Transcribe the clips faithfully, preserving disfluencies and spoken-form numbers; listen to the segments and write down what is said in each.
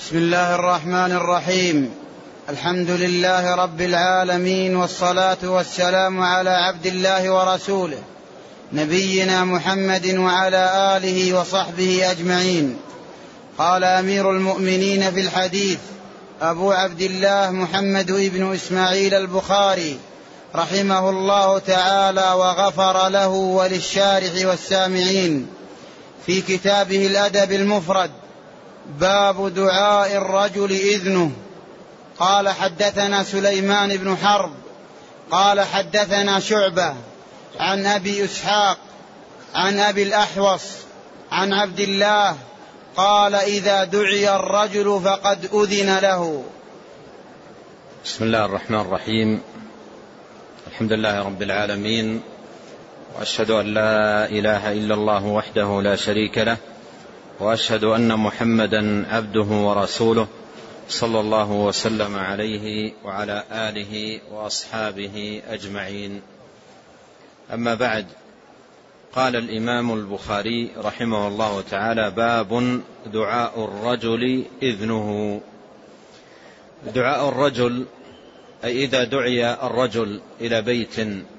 بسم الله الرحمن الرحيم. الحمد لله رب العالمين، والصلاة والسلام على عبد الله ورسوله نبينا محمد وعلى آله وصحبه أجمعين. قال أمير المؤمنين في الحديث أبو عبد الله محمد بن إسماعيل البخاري رحمه الله تعالى وغفر له وللشارح والسامعين في كتابه الأدب المفرد: باب دعاء الرجل إذنه. قال حدثنا سليمان بن حرب قال حدثنا شعبة عن أبي إسحاق عن أبي الأحوص عن عبد الله قال: إذا دعي الرجل فقد أذن له. بسم الله الرحمن الرحيم. الحمد لله رب العالمين، وأشهد أن لا إله إلا الله وحده لا شريك له، وأشهد أن محمدا عبده ورسوله صلى الله وسلم عليه وعلى آله وأصحابه أجمعين. أما بعد، قال الإمام البخاري رحمه الله تعالى: باب دعاء الرجل إذنه. دعاء الرجل أي إذا دعي الرجل إلى بيت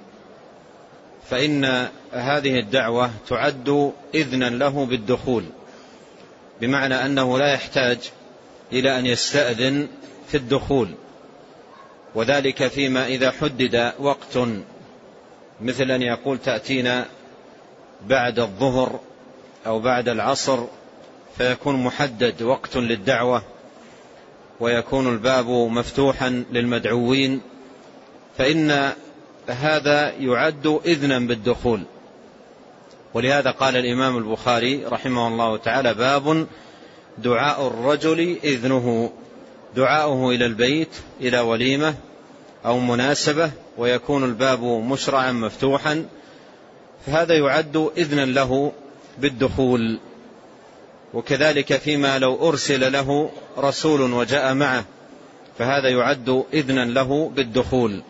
فإن هذه الدعوة تعد إذنا له بالدخول، بمعنى أنه لا يحتاج إلى أن يستأذن في الدخول، وذلك فيما إذا حدد وقت، مثل أن يقول تأتينا بعد الظهر أو بعد العصر، فيكون محدد وقت للدعوة ويكون الباب مفتوحا للمدعوين، فإن هذا يعد إذنا بالدخول. ولهذا قال الإمام البخاري رحمه الله تعالى: باب دعاء الرجل إذنه، دعاؤه إلى البيت، إلى وليمة أو مناسبة، ويكون الباب مشرعا مفتوحا، فهذا يعد إذنا له بالدخول. وكذلك فيما لو أرسل له رسول وجاء معه، فهذا يعد إذنا له بالدخول.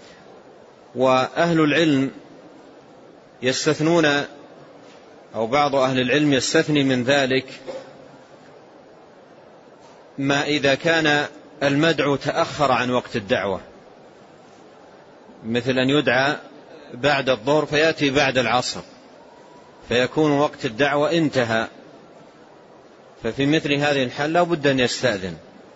وأهل العلم يستثنون، أو بعض أهل العلم يستثني من ذلك ما إذا كان المدعو تأخر عن وقت الدعوة، مثل أن يدعى بعد الظهر فيأتي بعد العصر، فيكون وقت الدعوة انتهى، ففي مثل هذه الحال لا بد أن يستأذن.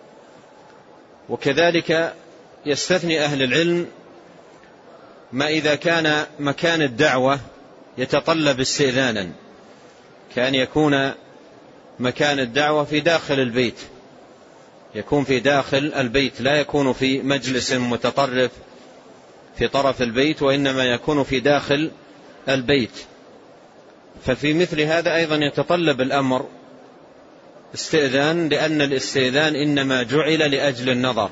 وكذلك يستثني أهل العلم ما إذا كان مكان الدعوة يتطلب استئذانا، كأن يكون مكان الدعوة في داخل البيت، يكون في داخل البيت، لا يكون في مجلس متطرف في طرف البيت، وإنما يكون في داخل البيت، ففي مثل هذا أيضا يتطلب الأمر استئذان، لأن الاستئذان إنما جعل لأجل النظر.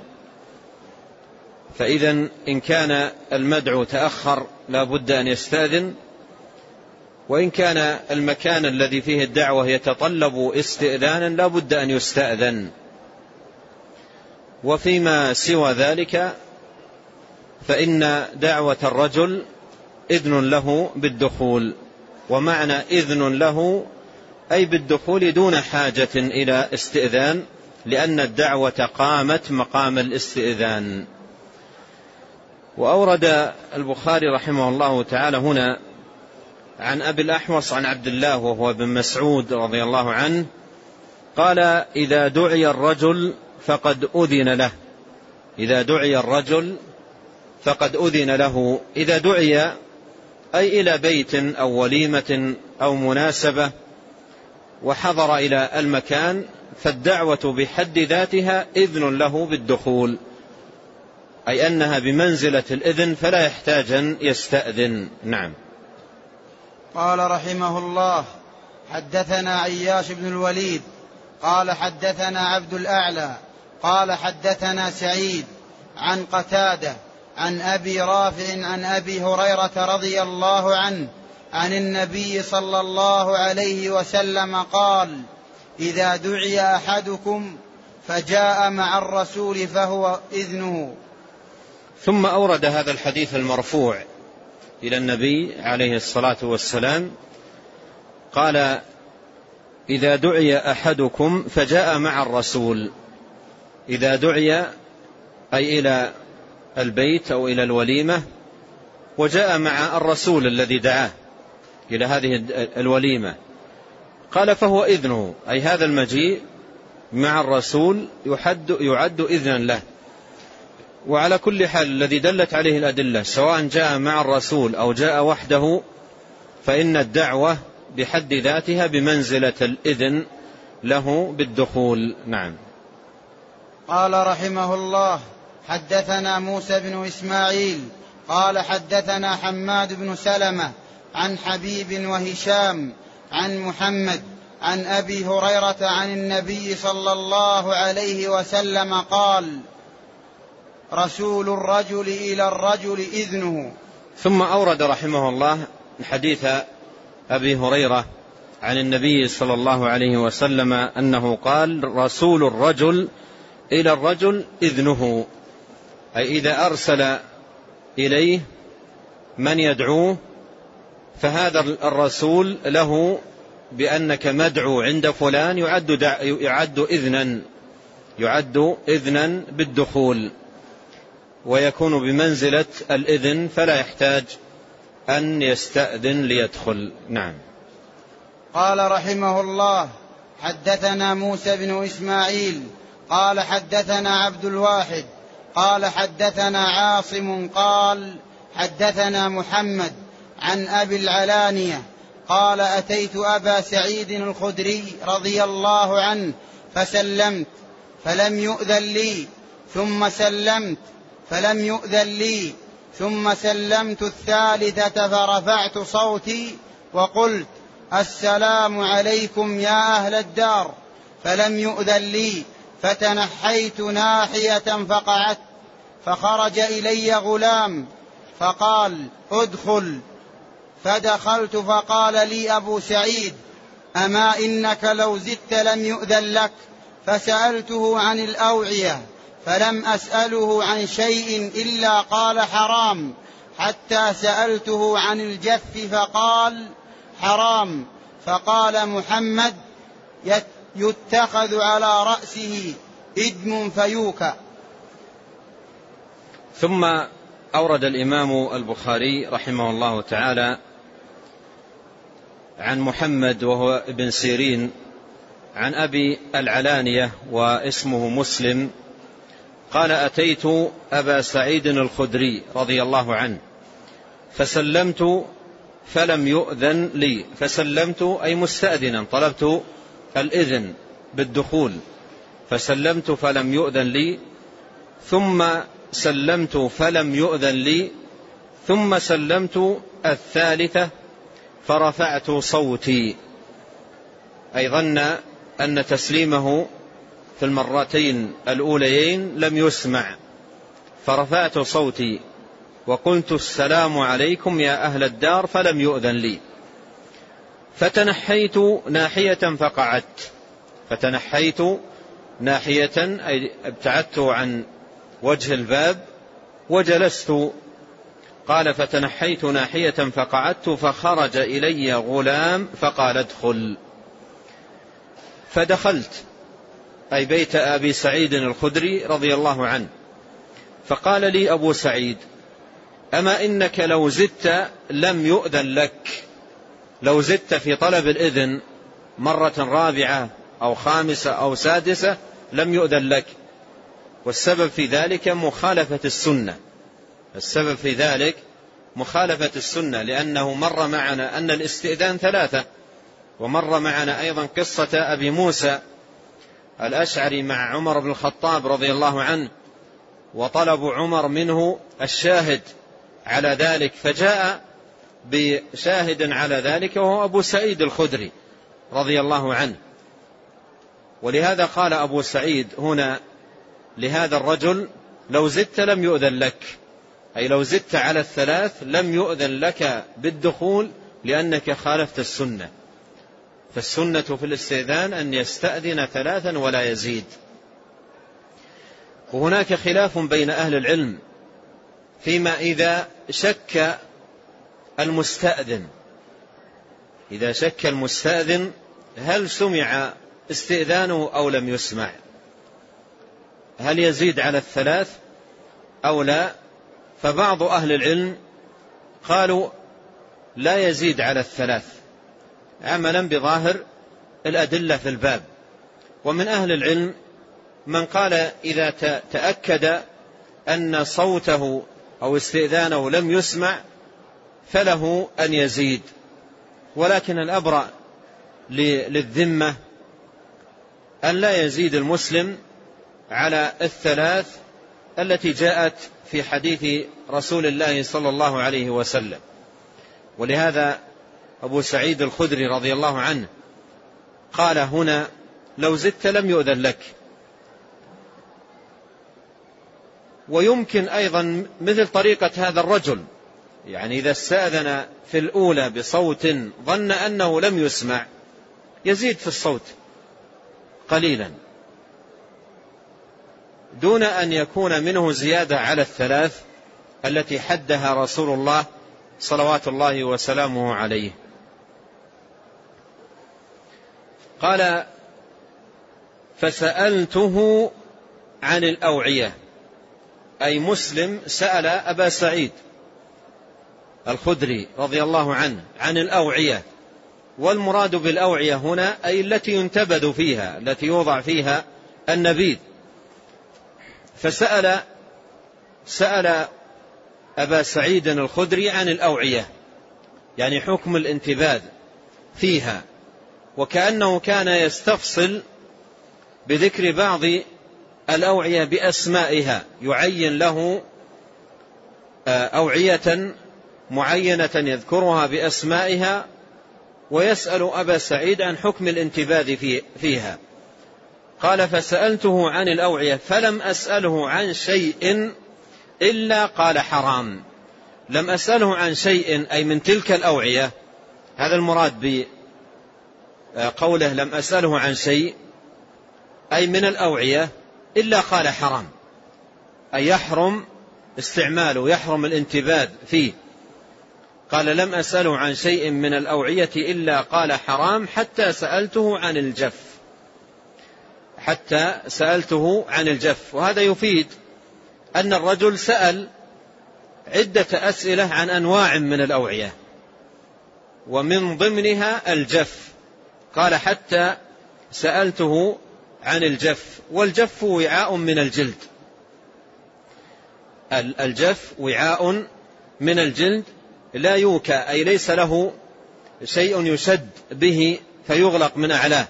فإذا إن كان المدعو تأخر لا بد أن يستأذن، وإن كان المكان الذي فيه الدعوة يتطلب استئذانا لا بد أن يستأذن. وفيما سوى ذلك فإن دعوة الرجل إذن له بالدخول، ومعنى إذن له أي بالدخول دون حاجة إلى استئذان، لأن الدعوة قامت مقام الاستئذان. وأورد البخاري رحمه الله تعالى هنا عن أبي الأحوص عن عبد الله وهو بن مسعود رضي الله عنه قال: إذا دعي الرجل فقد أذن له. إذا دعي الرجل فقد أذن له. إذا دعي أي إلى بيت أو وليمة أو مناسبة وحضر إلى المكان، فالدعوة بحد ذاتها إذن له بالدخول، أي أنها بمنزلة الإذن فلا يحتاج أن يستأذن. نعم. قال رحمه الله: حدثنا عياش بن الوليد قال حدثنا عبد الأعلى قال حدثنا سعيد عن قتادة عن أبي رافع عن أبي هريرة رضي الله عنه عن النبي صلى الله عليه وسلم قال: إذا دعي أحدكم فجاء مع الرسول فهو إذنه. ثم أورد هذا الحديث المرفوع إلى النبي عليه الصلاة والسلام، قال: إذا دعي أحدكم فجاء مع الرسول. إذا دعي أي إلى البيت أو إلى الوليمة وجاء مع الرسول الذي دعاه إلى هذه الوليمة، قال فهو إذنه، أي هذا المجيء مع الرسول يحد يعد إذنا له. وعلى كل حال الذي دلت عليه الأدلة سواء جاء مع الرسول أو جاء وحده فإن الدعوة بحد ذاتها بمنزلة الإذن له بالدخول. نعم. قال رحمه الله: حدثنا موسى بن إسماعيل قال حدثنا حماد بن سلمة عن حبيب وهشام عن محمد عن أبي هريرة عن النبي صلى الله عليه وسلم قال: رسول الرجل إلى الرجل إذنه. ثم أورد رحمه الله حديث أبي هريرة عن النبي صلى الله عليه وسلم أنه قال: رسول الرجل إلى الرجل إذنه، أي إذا أرسل إليه من يدعوه فهذا الرسول له بأنك مدعو عند فلان يعد, يعد إذنا يعد إذنا بالدخول، ويكون بمنزلة الإذن فلا يحتاج أن يستأذن ليدخل. نعم. قال رحمه الله: حدثنا موسى بن إسماعيل قال حدثنا عبد الواحد قال حدثنا عاصم قال حدثنا محمد عن أبي العلانية قال: أتيت أبا سعيد الخدري رضي الله عنه فسلمت فلم يؤذن لي، ثم سلمت فلم يؤذن لي، ثم سلمت الثالثة فرفعت صوتي وقلت: السلام عليكم يا أهل الدار، فلم يؤذن لي، فتنحيت ناحية فقعدت، فخرج إلي غلام فقال: ادخل، فدخلت فقال لي أبو سعيد: أما إنك لو زدت لم يؤذن لك. فسألته عن الأوعية فلم أسأله عن شيء إلا قال حرام، حتى سألته عن الجف فقال حرام، فقال محمد: يتخذ على رأسه إدم فيوكى. ثم أورد الإمام البخاري رحمه الله تعالى عن محمد وهو ابن سيرين عن أبي العلانية واسمه مسلم قال: أتيت أبا سعيد الخدري رضي الله عنه فسلمت فلم يؤذن لي. فسلمت أي مستأذنا، طلبت الإذن بالدخول، فسلمت فلم يؤذن لي، ظن سلمت فلم يؤذن لي، ثم سلمت الثالثة فرفعت صوتي، أي ظن أن تسليمه في المرتين الأوليين لم يسمع، فرفعت صوتي وقلت: السلام عليكم يا أهل الدار، فلم يؤذن لي، فتنحيت ناحية فقعدت. فتنحيت ناحية أي ابتعدت عن وجه الباب وجلست. قال: فتنحيت ناحية فقعدت، فخرج إلي غلام فقال: ادخل. فدخلت، أي بيت أبي سعيد الخدري رضي الله عنه، فقال لي أبو سعيد: أما إنك لو زدت لم يؤذن لك، لو زدت في طلب الإذن مرة رابعة أو خامسة أو سادسة لم يؤذن لك. والسبب في ذلك مخالفة السنة، السبب في ذلك مخالفة السنة، لأنه مر معنا أن الاستئذان ثلاثة، ومر معنا أيضا قصة أبي موسى الأشعري مع عمر بن الخطاب رضي الله عنه، وطلب عمر منه الشاهد على ذلك، فجاء بشاهد على ذلك وهو أبو سعيد الخدري رضي الله عنه. ولهذا قال أبو سعيد هنا لهذا الرجل: لو زدت لم يؤذن لك، أي لو زدت على الثلاث لم يؤذن لك بالدخول لأنك خالفت السنة. فالسنة في الاستئذان أن يستأذن ثلاثا ولا يزيد. وهناك خلاف بين أهل العلم فيما إذا شك المستأذن، إذا شك المستأذن هل سمع استئذانه أو لم يسمع؟ هل يزيد على الثلاث أو لا؟ فبعض أهل العلم قالوا لا يزيد على الثلاث عملا بظاهر الأدلة في الباب. ومن أهل العلم من قال إذا تأكد أن صوته أو استئذانه لم يسمع فله أن يزيد، ولكن الأبرأ للذمة أن لا يزيد المسلم على الثلاث التي جاءت في حديث رسول الله صلى الله عليه وسلم. ولهذا أبو سعيد الخدري رضي الله عنه قال هنا لو زدت لم يؤذن لك. ويمكن أيضا مثل طريقة هذا الرجل، يعني إذا استأذن في الأولى بصوت ظن أنه لم يسمع يزيد في الصوت قليلا دون أن يكون منه زيادة على الثلاث التي حدها رسول الله صلوات الله وسلامه عليه. قال فسألته عن الأوعية، أي مسلم سأل أبا سعيد الخدري رضي الله عنه عن الأوعية، والمراد بالأوعية هنا أي التي ينتبذ فيها، التي يوضع فيها النبيذ. فسأل سأل أبا سعيد الخدري عن الأوعية، يعني حكم الانتباذ فيها، وكأنه كان يستفصل بذكر بعض الأوعية بأسمائها، يعين له أوعية معينة يذكرها بأسمائها، ويسأل أبا سعيد عن حكم الانتباذ فيها. قال فسألته عن الأوعية فلم أسأله عن شيء إلا قال حرام. لم أسأله عن شيء أي من تلك الأوعية، هذا المراد بقوله لم أسأله عن شيء أي من الأوعية إلا قال حرام، أي يحرم استعماله، يحرم الانتباذ فيه. قال لم أسأله عن شيء من الأوعية إلا قال حرام حتى سألته عن الجف، حتى سألته عن الجف. وهذا يفيد أن الرجل سأل عدة أسئلة عن أنواع من الأوعية ومن ضمنها الجف. قال حتى سألته عن الجف، والجف وعاء من الجلد، الجف وعاء من الجلد لا يوكى، أي ليس له شيء يشد به فيغلق من أعلاه.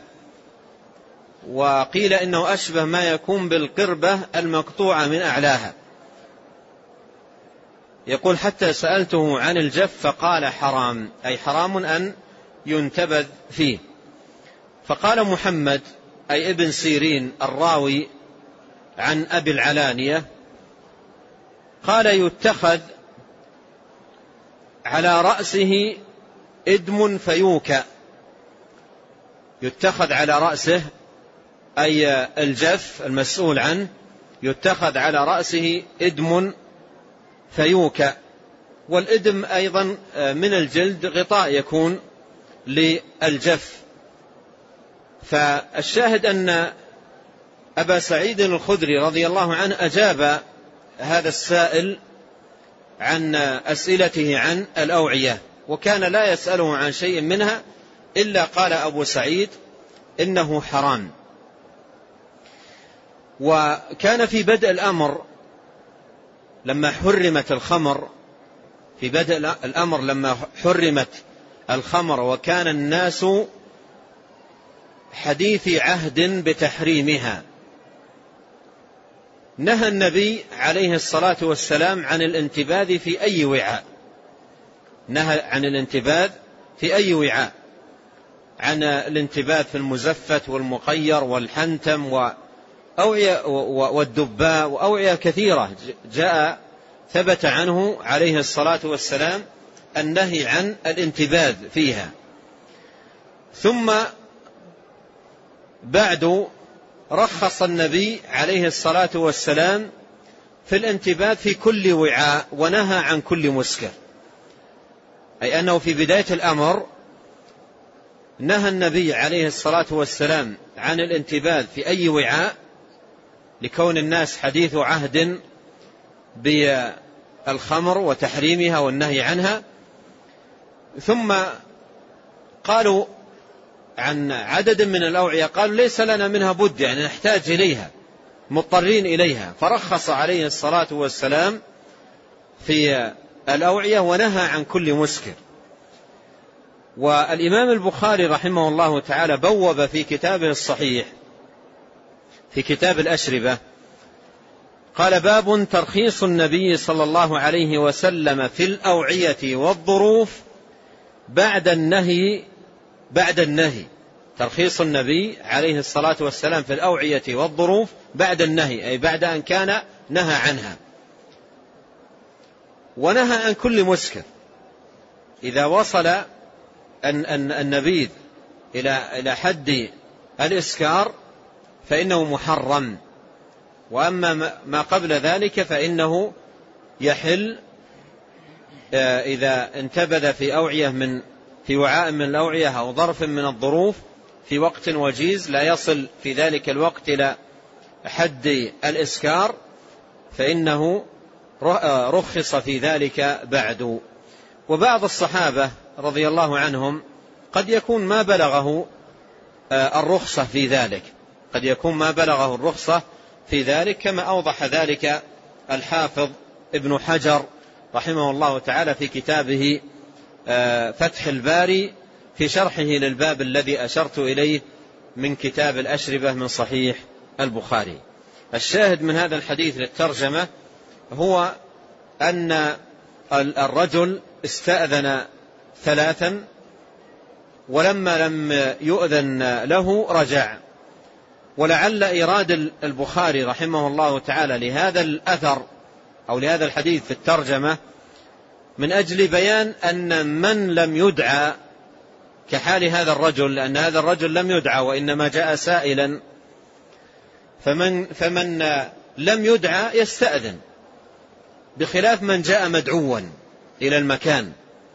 وقيل إنه أشبه ما يكون بالقربة المقطوعة من أعلاها. يقول حتى سألته عن الجف فقال حرام، أي حرام أن ينتبذ فيه. فقال محمد أي ابن سيرين الراوي عن أبي العلانية قال يتخذ على رأسه إدم فيوكى. يتخذ على رأسه أي الجف المسؤول عنه، يتخذ على رأسه إدم فيوكى. والإدم أيضا من الجلد غطاء يكون للجف. فالشاهد أن أبا سعيد الخدري رضي الله عنه أجاب هذا السائل عن أسئلته عن الأوعية، وكان لا يسأله عن شيء منها إلا قال أبو سعيد إنه حرام. وكان في بدء الأمر لما حرمت الخمر، في بدء الأمر لما حرمت الخمر وكان الناس حديث عهد بتحريمها، نهى النبي عليه الصلاة والسلام عن الانتباذ في أي وعاء، نهى عن الانتباذ في أي وعاء، عن الانتباذ في المزفت والمقير والحنتم وأوعية والدباء وأوعية كثيرة جاء ثبت عنه عليه الصلاة والسلام النهي عن الانتباذ فيها. ثم بعد رخص النبي عليه الصلاة والسلام في الانتباذ في كل وعاء ونهى عن كل مسكر، أي أنه في بداية الأمر نهى النبي عليه الصلاة والسلام عن الانتباذ في أي وعاء لكون الناس حديث عهد بالخمر وتحريمها والنهي عنها. ثم قالوا عن عدد من الأوعية قالوا ليس لنا منها بد، يعني نحتاج إليها مضطرين إليها، فرخص عليه الصلاة والسلام في الأوعية ونهى عن كل مسكر. والإمام البخاري رحمه الله تعالى بوب في كتابه الصحيح في كتاب الأشربة قال: باب ترخيص النبي صلى الله عليه وسلم في الأوعية والظروف بعد النهي بعد النهي ترخيص النبي عليه الصلاة والسلام في الأوعية والظروف بعد النهي، أي بعد أن كان نهى عنها. ونهى عن كل مسكر إذا وصل أن النبيذ إلى حد الإسكار فإنه محرم، وأما ما قبل ذلك فإنه يحل إذا انتبذ في أوعية من في وعاء من الأوعية أو ظرف من الظروف في وقت وجيز لا يصل في ذلك الوقت إلى حد الإسكار فإنه رخص في ذلك بعد. وبعض الصحابة رضي الله عنهم قد يكون ما بلغه الرخصة في ذلك قد يكون ما بلغه الرخصة في ذلك كما أوضح ذلك الحافظ ابن حجر رحمه الله تعالى في كتابه فتح الباري في شرحه للباب الذي أشرت إليه من كتاب الأشربة من صحيح البخاري. الشاهد من هذا الحديث للترجمة هو أن الرجل استأذن ثلاثا ولما لم يؤذن له رجع. ولعل إيراد البخاري رحمه الله تعالى لهذا الأثر أو لهذا الحديث في الترجمة من أجل بيان أن من لم يدعى كحال هذا الرجل، لأن هذا الرجل لم يدعى وإنما جاء سائلا، فمن, فمن لم يدعى يستأذن بخلاف من جاء مدعوا إلى المكان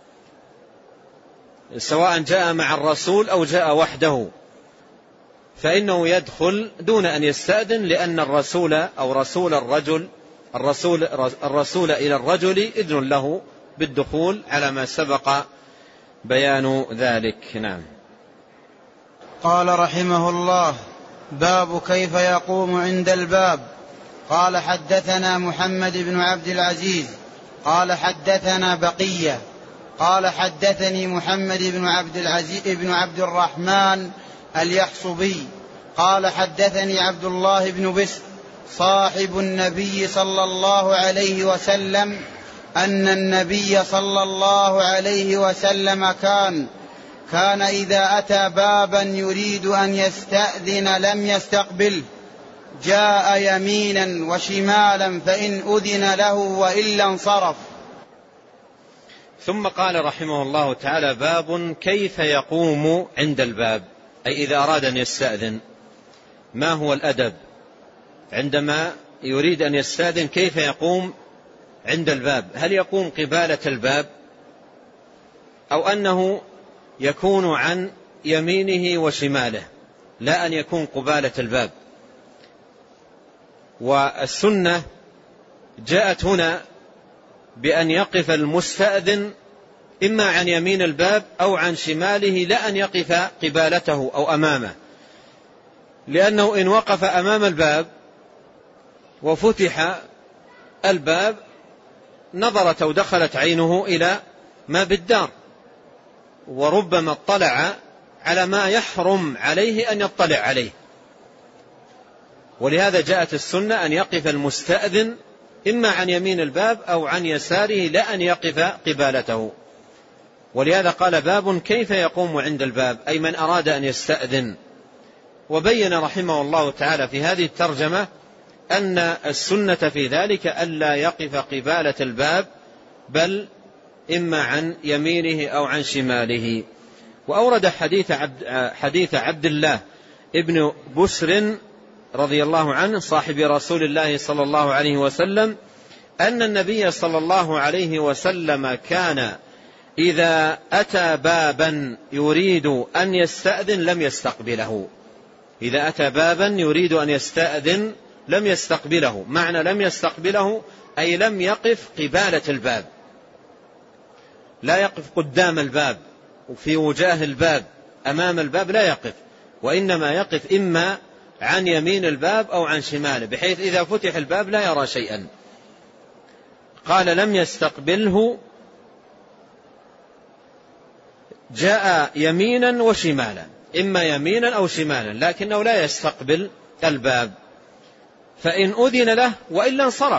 سواء جاء مع الرسول أو جاء وحده فإنه يدخل دون أن يستأذن، لأن الرسول أو رسول الرجل الرسول, الرسول إلى الرجل إذن له بالدخول على ما سبق بيان ذلك. نعم. قال رحمه الله: باب كيف يقوم عند الباب. قال: حدثنا محمد بن عبد العزيز قال حدثنا بقية قال حدثني محمد بن عبد العزيز بن عبد الرحمن اليحصبي قال حدثني عبد الله بن بسر صاحب النبي صلى الله عليه وسلم أن النبي صلى الله عليه وسلم كان كان إذا أتى بابا يريد أن يستأذن لم يستقبله، جاء يمينا وشمالا فإن أذن له وإلا انصرف. ثم قال رحمه الله تعالى: باب كيف يقوم عند الباب، أي إذا أراد أن يستأذن ما هو الأدب عندما يريد أن يستأذن، كيف يقوم عند الباب؟ هل يقوم قبالة الباب أو أنه يكون عن يمينه وشماله، لا أن يكون قبالة الباب؟ والسنة جاءت هنا بأن يقف المستأذن إما عن يمين الباب أو عن شماله، لا أن يقف قبالته أو أمامه، لأنه إن وقف أمام الباب وفتح الباب نظرت أو دخلت عينه إلى ما بالدار، وربما اطلع على ما يحرم عليه أن يطلع عليه. ولهذا جاءت السنة أن يقف المستأذن إما عن يمين الباب أو عن يساره، لا أن يقف قبالته. ولهذا قال: باب كيف يقوم عند الباب، أي من أراد أن يستأذن. وبين رحمه الله تعالى في هذه الترجمة أن السنة في ذلك ألا يقف قبالة الباب، بل إما عن يمينه أو عن شماله. وأورد حديث عبد, حديث عبد الله ابن بسر رضي الله عنه صاحب رسول الله صلى الله عليه وسلم أن النبي صلى الله عليه وسلم كان إذا أتى بابا يريد أن يستأذن لم يستقبله. إذا أتى بابا يريد أن يستأذن لم يستقبله. معنى لم يستقبله أي لم يقف قبالة الباب، لا يقف قدام الباب وفي وجاه الباب أمام الباب، لا يقف، وإنما يقف إما عن يمين الباب أو عن شماله، بحيث إذا فتح الباب لا يرى شيئا. قال لم يستقبله، جاء يمينا وشمالا، إما يمينا أو شمالا، لكنه لا يستقبل الباب. فإن أذن له وإلا انصرف،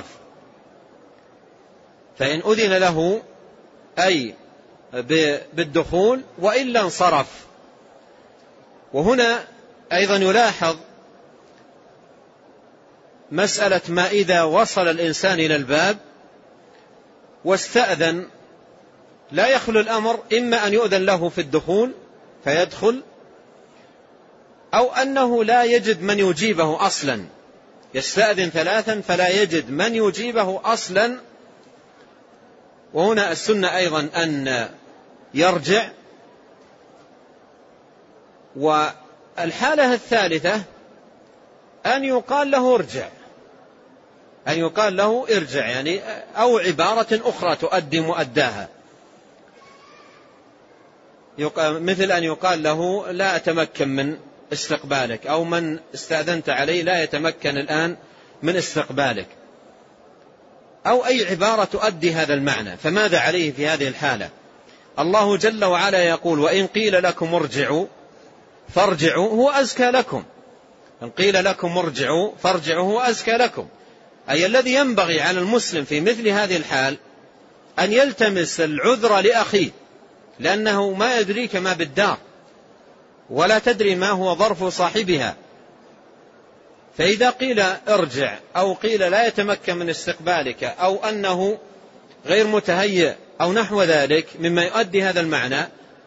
فإن أذن له أي بالدخول وإلا انصرف. وهنا أيضا يلاحظ مسألة ما إذا وصل الإنسان إلى الباب واستأذن، لا يخلو الأمر إما أن يؤذن له في الدخول فيدخل، أو أنه لا يجد من يجيبه أصلا، يستأذن ثلاثا فلا يجد من يجيبه أصلا. وهنا السنة أيضا أن يرجع. والحالة الثالثة أن يقال له ارجع، أن يقال له ارجع يعني أو عبارة أخرى تؤدي مؤداها، مثل أن يقال له لا أتمكن من استقبالك، أو من استأذنت عليه لا يتمكن الآن من استقبالك، أو أي عبارة تؤدي هذا المعنى. فماذا عليه في هذه الحالة؟ الله جل وعلا يقول وإن قيل لكم ارجعوا فارجعوا هو أزكى لكم. إن قيل لكم ارجعوا فارجعوا هو أزكى لكم، أي الذي ينبغي على المسلم في مثل هذه الحال أن يلتمس العذر لأخيه، لأنه ما يدريك ما بالدار ولا تدري ما هو ظرف صاحبها. فإذا قيل ارجع أو قيل لا يتمكن من استقبالك أو أنه غير متهيئ أو نحو ذلك مما يؤدي هذا المعنى،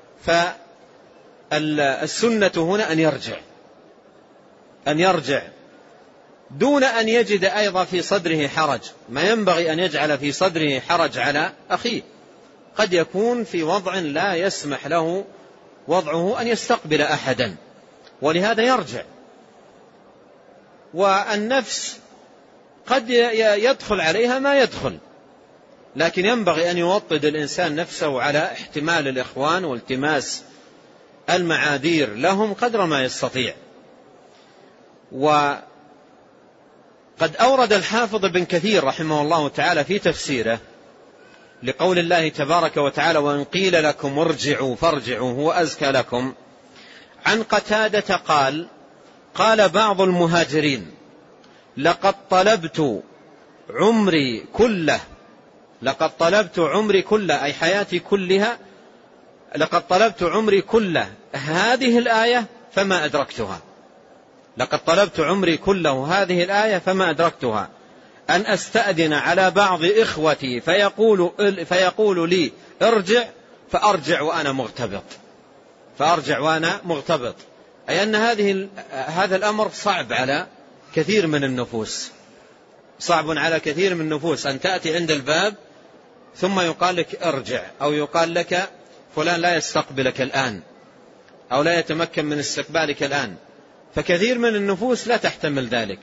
فالسنة هنا أن يرجع، أن يرجع دون أن يجد أيضا في صدره حرج. ما ينبغي أن يجعل في صدره حرج على أخيه، قد يكون في وضع لا يسمح له وضعه أن يستقبل أحدا، ولهذا يرجع. والنفس قد يدخل عليها ما يدخل، لكن ينبغي أن يوطد الإنسان نفسه على احتمال الإخوان والتماس المعاذير لهم قدر ما يستطيع. وقد أورد الحافظ ابن كثير رحمه الله تعالى في تفسيره لقول الله تبارك وتعالى وإن قيل لكم ارجعوا فارجعوا هو أزكى لكم، عن قتادة قال قال بعض المهاجرين لقد طلبت عمري كله، لقد طلبت عمري كله أي حياتي كلها، لقد طلبت عمري كله هذه الآية فما أدركتها، لقد طلبت عمري كله هذه الآية فما أدركتها، أن أستأذن على بعض إخوتي فيقول, فيقول لي ارجع فأرجع وأنا مغتبط، فأرجع وأنا مغتبط، أي أن هذه هذا الأمر صعب على كثير من النفوس، صعب على كثير من النفوس أن تأتي عند الباب ثم يقال لك ارجع، أو يقال لك فلان لا يستقبلك الآن أو لا يتمكن من استقبالك الآن. فكثير من النفوس لا تحتمل ذلك،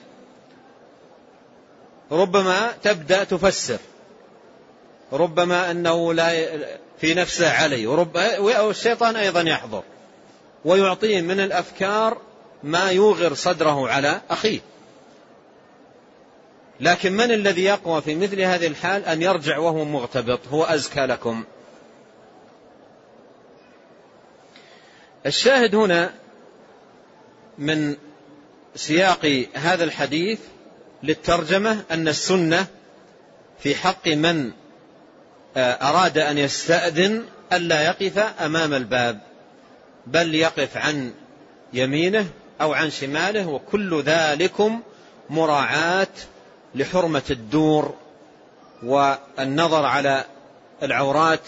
ربما تبدأ تفسر، ربما أنه لا في نفسه علي، والشيطان أيضا يحضر ويعطيه من الأفكار ما يوغر صدره على أخيه. لكن من الذي يقوى في مثل هذه الحال؟ أن يرجع وهو مغتبط هو أزكى لكم. الشاهد هنا من سياق هذا الحديث للترجمة أن السنة في حق من أراد أن يستأذن ألا يقف أمام الباب، بل يقف عن يمينه أو عن شماله، وكل ذلكم مراعاة لحرمة الدور والنظر على العورات،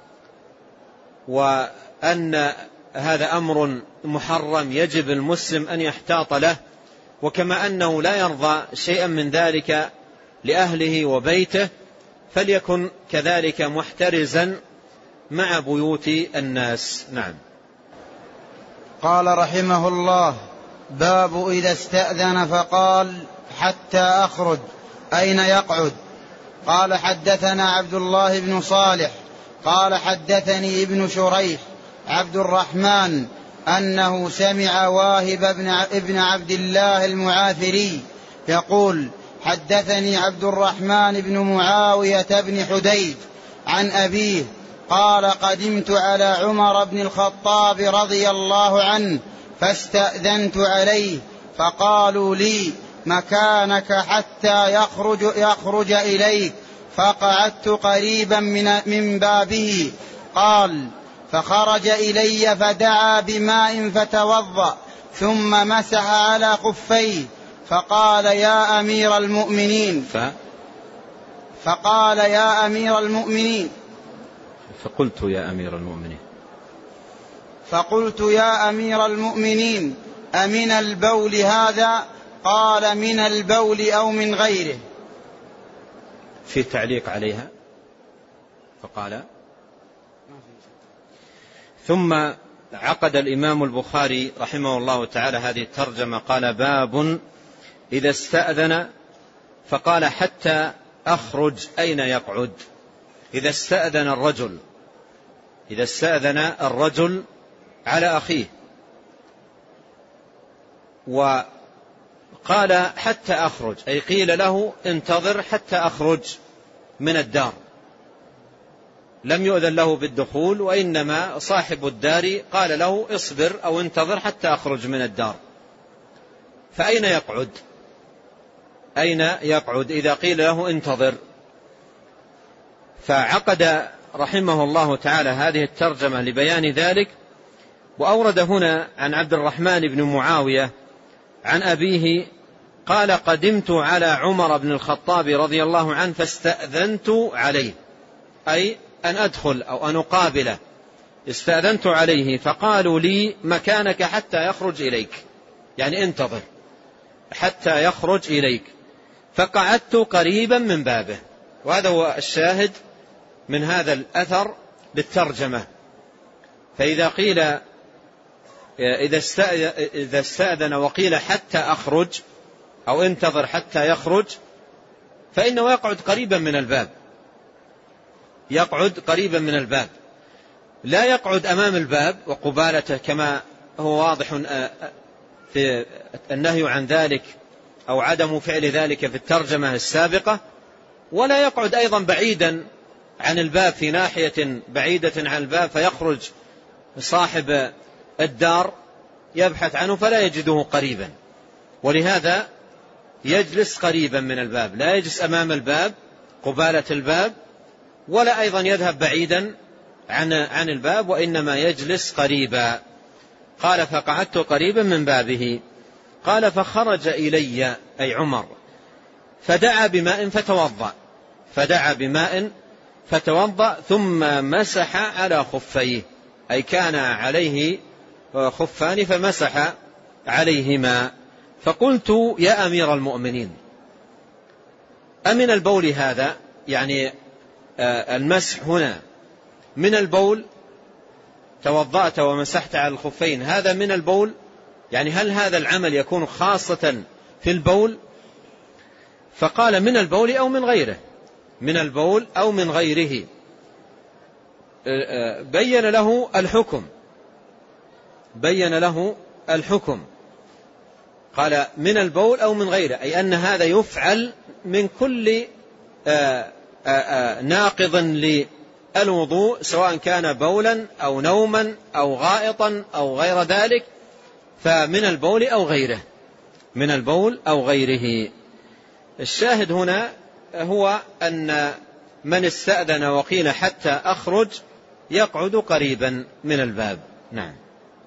وأن هذا أمر محرم يجب المسلم أن يحتاط له، وكما أنه لا يرضى شيئا من ذلك لأهله وبيته فليكن كذلك محترزا مع بيوت الناس. نعم. قال رحمه الله: باب إذا استأذن فقال حتى أخرج أين يقعد؟ قال حدثنا عبد الله بن صالح قال حدثني ابن شريح عبد الرحمن أنه سمع واهب ابن عبد الله المعافري يقول: حدثني عبد الرحمن بن معاوية بن حديج عن أبيه قال: قدمت على عمر بن الخطاب رضي الله عنه فاستأذنت عليه فقالوا لي: مكانك حتى يخرج, يخرج إليك، فقعدت قريبا من, من بابه. قال: فخرج إلي فدعا بماء فتوضأ ثم مسح على خفيه فقال: يا أمير المؤمنين ف... فقال يا أمير المؤمنين فقلت يا أمير المؤمنين فقلت يا أمير المؤمنين أمن البول هذا؟ قال: من البول أو من غيره. في تعليق عليها فقال. ثم عقد الإمام البخاري رحمه الله تعالى هذه الترجمة قال: باب إذا استأذن فقال حتى أخرج أين يقعد؟ إذا استأذن الرجل إذا استأذن الرجل على أخيه وقال حتى أخرج، أي قيل له انتظر حتى أخرج من الدار، لم يؤذن له بالدخول، وإنما صاحب الدار قال له اصبر أو انتظر حتى أخرج من الدار. فأين يقعد؟ أين يقعد إذا قيل له انتظر؟ فعقد رحمه الله تعالى هذه الترجمة لبيان ذلك، وأورد هنا عن عبد الرحمن بن معاوية عن أبيه قال: قدمت على عمر بن الخطاب رضي الله عنه فاستأذنت عليه، أي أن أدخل أو أن أقابله، استأذنت عليه فقالوا لي: مكانك حتى يخرج إليك، يعني انتظر حتى يخرج إليك، فقعدت قريبا من بابه. وهذا هو الشاهد من هذا الأثر للترجمة. فإذا قيل إذا استأذن وقيل حتى أخرج أو انتظر حتى يخرج، فإنه يقعد قريبا من الباب، يقعد قريبا من الباب، لا يقعد أمام الباب وقبالته كما هو واضح في النهي عن ذلك أو عدم فعل ذلك في الترجمة السابقة، ولا يقعد أيضا بعيدا عن الباب في ناحية بعيدة عن الباب فيخرج صاحب الدار يبحث عنه فلا يجده قريبا، ولهذا يجلس قريبا من الباب، لا يجلس أمام الباب قبالة الباب، ولا أيضا يذهب بعيدا عن عن الباب، وإنما يجلس قريبا. قال: فقعدت قريبا من بابه. قال: فخرج إلي أي عمر فدعا بماء فتوضأ فدعا بماء فتوضأ ثم مسح على خفيه، أي كان عليه خفان فمسح عليهما. فقلت: يا أمير المؤمنين أمن البول هذا؟ يعني المسح هنا من البول، توضأت ومسحت على الخفين، هذا من البول؟ يعني هل هذا العمل يكون خاصة في البول؟ فقال: من البول أو من غيره، من البول أو من غيره. بين له الحكم بين له الحكم قال: من البول أو من غيره، أي أن هذا يفعل من كل آآ آآ ناقض للوضوء، سواء كان بولا أو نوما أو غائطا أو غير ذلك، فمن البول أو غيره من البول أو غيره. الشاهد هنا هو أن من استأذن وقيل حتى أخرج يقعد قريبا من الباب. نعم.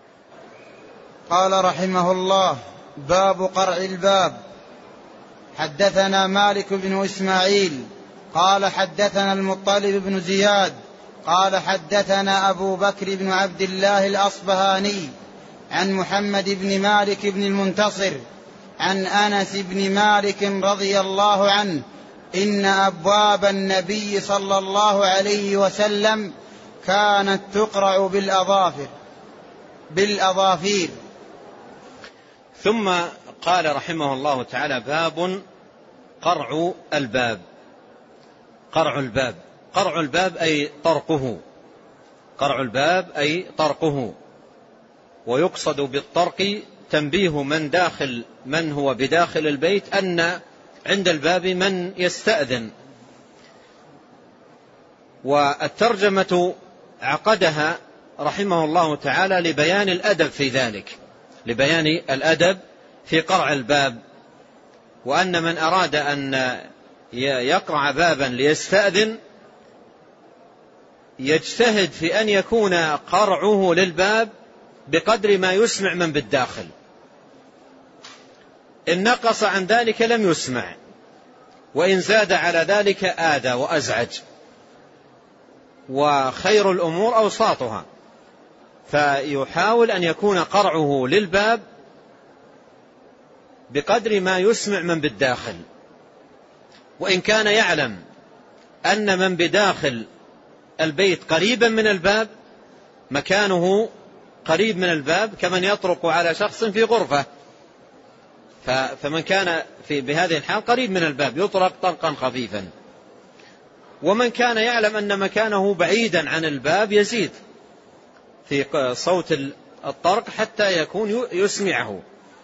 قال رحمه الله: باب قرع الباب. حدثنا مالك بن إسماعيل قال حدثنا المطلب بن زياد قال حدثنا أبو بكر بن عبد الله الأصبهاني عن محمد بن مالك بن المنتصر عن أنس بن مالك رضي الله عنه إن أبواب النبي صلى الله عليه وسلم كانت تقرع بالأظافر بالأظافير. ثم قال رحمه الله تعالى: باب قرع الباب. قرع الباب قرع الباب أي طرقه. قرع الباب أي طرقه. ويقصد بالطرق تنبيه من داخل من هو بداخل البيت أن عند الباب من يستأذن. والترجمة عقدها رحمه الله تعالى لبيان الأدب في ذلك، لبيان الأدب في قرع الباب، وأن من أراد أن يقرع بابا ليستأذن يجتهد في أن يكون قرعه للباب بقدر ما يسمع من بالداخل. إن نقص عن ذلك لم يسمع، وإن زاد على ذلك آذى وأزعج. وخير الأمور أوساطها، فيحاول أن يكون قرعه للباب بقدر ما يسمع من بالداخل. وإن كان يعلم أن من بداخل البيت قريبا من الباب، مكانه قريب من الباب كمن يطرق على شخص في غرفة، فمن كان في بهذه الحال قريب من الباب يطرق طرقا خفيفا. ومن كان يعلم أن مكانه بعيدا عن الباب يزيد في صوت الطرق حتى يكون يسمعه.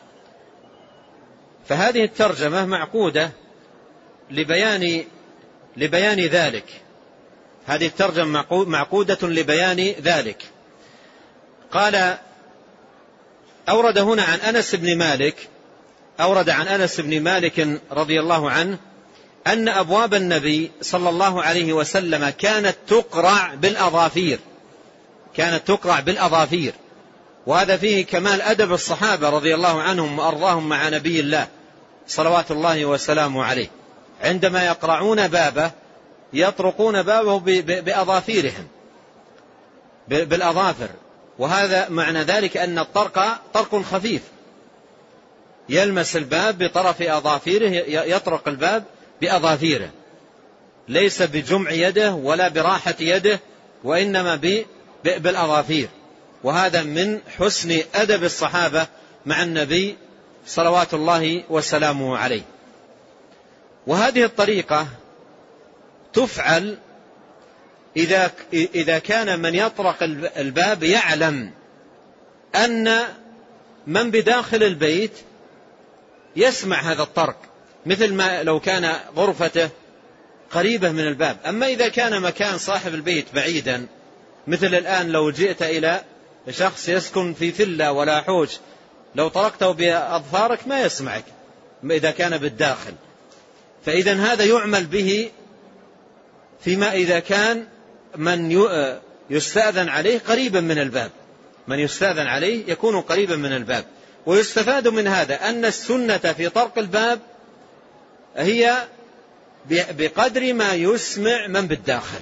فهذه الترجمة معقودة لبيان لبيان ذلك. هذه الترجمة معقودة لبيان ذلك. قال: أورد هنا عن أنس بن مالك أورد عن أنس بن مالك رضي الله عنه أن أبواب النبي صلى الله عليه وسلم كانت تقرع بالأظافير كانت تقرع بالأظافير وهذا فيه كمال أدب الصحابة رضي الله عنهم وأرضاهم مع نبي الله صلوات الله وسلامه عليه. عندما يقرعون بابه يطرقون بابه بأظافيرهم بالأظافر، وهذا معنى ذلك أن الطرق طرق خفيف يلمس الباب بطرف أظافيره، يطرق الباب بأظافيره، ليس بجمع يده ولا براحة يده، وإنما بالأظافير. وهذا من حسن أدب الصحابة مع النبي صلوات الله وسلامه عليه. وهذه الطريقة تفعل إذا إذا كان من يطرق الباب يعلم أن من بداخل البيت يسمع هذا الطرق، مثل ما لو كان غرفته قريبة من الباب. أما إذا كان مكان صاحب البيت بعيدا، مثل الآن لو جئت إلى شخص يسكن في فيلا ولا حوش، لو طرقته بأظفارك ما يسمعك إذا كان بالداخل. فإذا هذا يعمل به فيما إذا كان من يستأذن عليه قريبا من الباب، من يستأذن عليه يكون قريبا من الباب. ويستفاد من هذا أن السنة في طرق الباب هي بقدر ما يسمع من بالداخل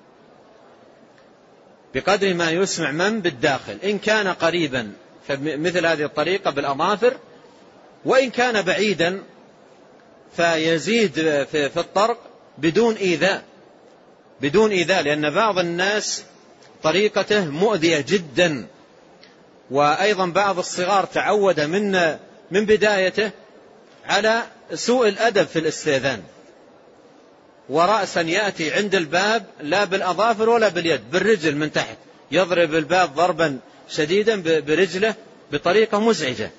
بقدر ما يسمع من بالداخل إن كان قريبا فمثل هذه الطريقة بالأظافر، وإن كان بعيدا فيزيد في الطرق بدون إيذاء بدون إيذاء لأن بعض الناس طريقته مؤذية جدا. وأيضا بعض الصغار تعود من من بدايته على سوء الأدب في الاستئذان، ورأسا يأتي عند الباب لا بالأظافر ولا باليد، بالرجل من تحت، يضرب الباب ضربا شديدا برجله بطريقة مزعجة.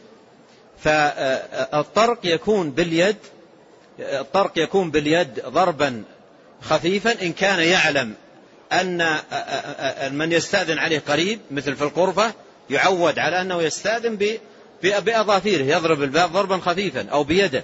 فالطرق يكون باليد الطرق يكون باليد ضربا خفيفا إن كان يعلم أن من يستأذن عليه قريب، مثل في الغرفة يعود على أنه يستأذن بأظافيره، يضرب الباب ضربا خفيفا أو بيده.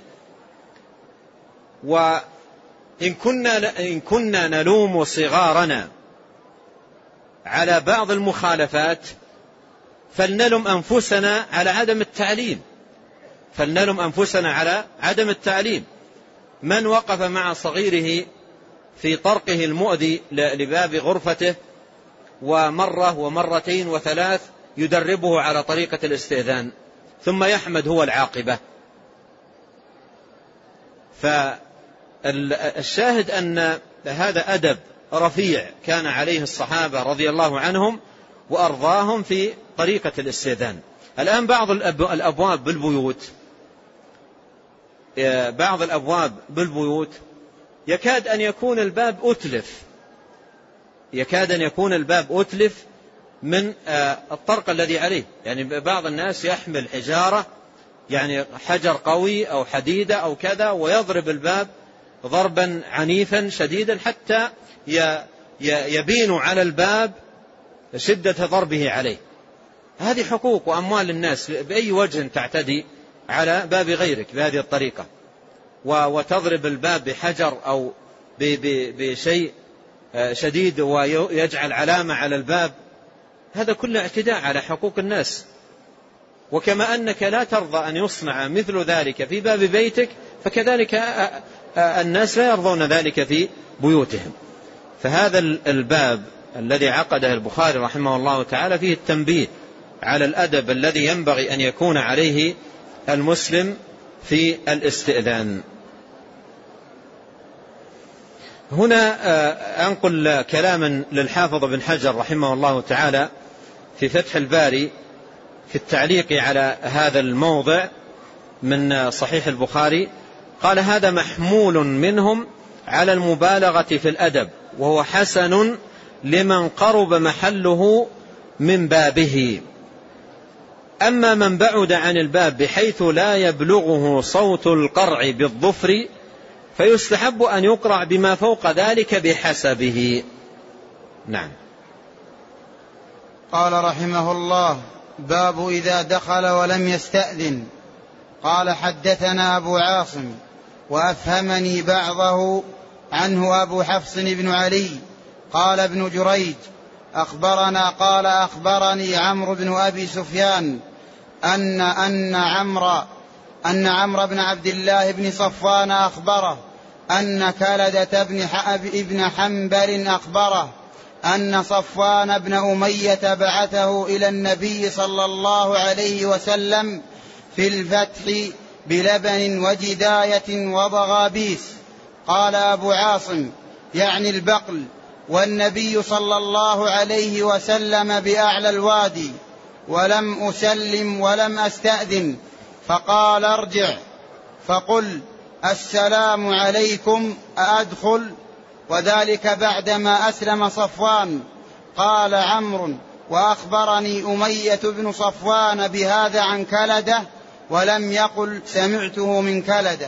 وإن كنا, إن كنا نلوم صغارنا على بعض المخالفات فلنلم أنفسنا على عدم التعليم فلنلم أنفسنا على عدم التعليم. من وقف مع صغيره في طرقه المؤذي لباب غرفته ومرة ومرتين وثلاث يدربه على طريقة الاستئذان ثم يحمد هو العاقبة. فالشاهد أن هذا أدب رفيع كان عليه الصحابة رضي الله عنهم وأرضاهم في طريقة الاستئذان. الآن بعض الأبواب بالبيوت بعض الأبواب بالبيوت يكاد أن يكون الباب أتلف يكاد أن يكون الباب أتلف من الطرق الذي عليه. يعني بعض الناس يحمل حجارة، يعني حجر قوي أو حديدة أو كذا، ويضرب الباب ضربا عنيفا شديدا حتى يبين على الباب شدة ضربه عليه. هذه حقوق وأموال الناس، بأي وجه تعتدي على باب غيرك بهذه الطريقة وتضرب الباب بحجر أو بشيء شديد ويجعل علامة على الباب، هذا كله اعتداء على حقوق الناس. وكما أنك لا ترضى أن يصنع مثل ذلك في باب بيتك، فكذلك الناس لا يرضون ذلك في بيوتهم. فهذا الباب الذي عقده البخاري رحمه الله تعالى فيه التنبيه على الأدب الذي ينبغي أن يكون عليه المسلم في الاستئذان. هنا أنقل كلاما للحافظ بن حجر رحمه الله تعالى في فتح الباري في التعليق على هذا الموضع من صحيح البخاري. قال: هذا محمول منهم على المبالغة في الأدب، وهو حسن لمن قرب محله من بابه. أما من بعد عن الباب بحيث لا يبلغه صوت القرع بالظفر فيستحب أن يقرع بما فوق ذلك بحسبه. نعم. قال رحمه الله: باب إذا دخل ولم يستأذن. قال: حدثنا أبو عاصم وأفهمني بعضه عنه أبو حفص بن علي قال ابن جريج: أخبرنا قال أخبرني عمرو بن أبي سفيان أن أن عمرو أن عمرو بن عبد الله بن صفوان أخبره أن كلدة بن حنبل أخبره أن صفوان بن أمية بعثه إلى النبي صلى الله عليه وسلم في الفتح بلبن وجداية وضغابيس. قال أبو عاصم: يعني البقل، والنبي صلى الله عليه وسلم بأعلى الوادي، ولم أسلم ولم أستأذن، فقال: ارجع فقل السلام عليكم أأدخل؟ وذلك بعدما أسلم صفوان. قال عمرو: وأخبرني أمية بن صفوان بهذا عن كلدة، ولم يقل سمعته من كلدة.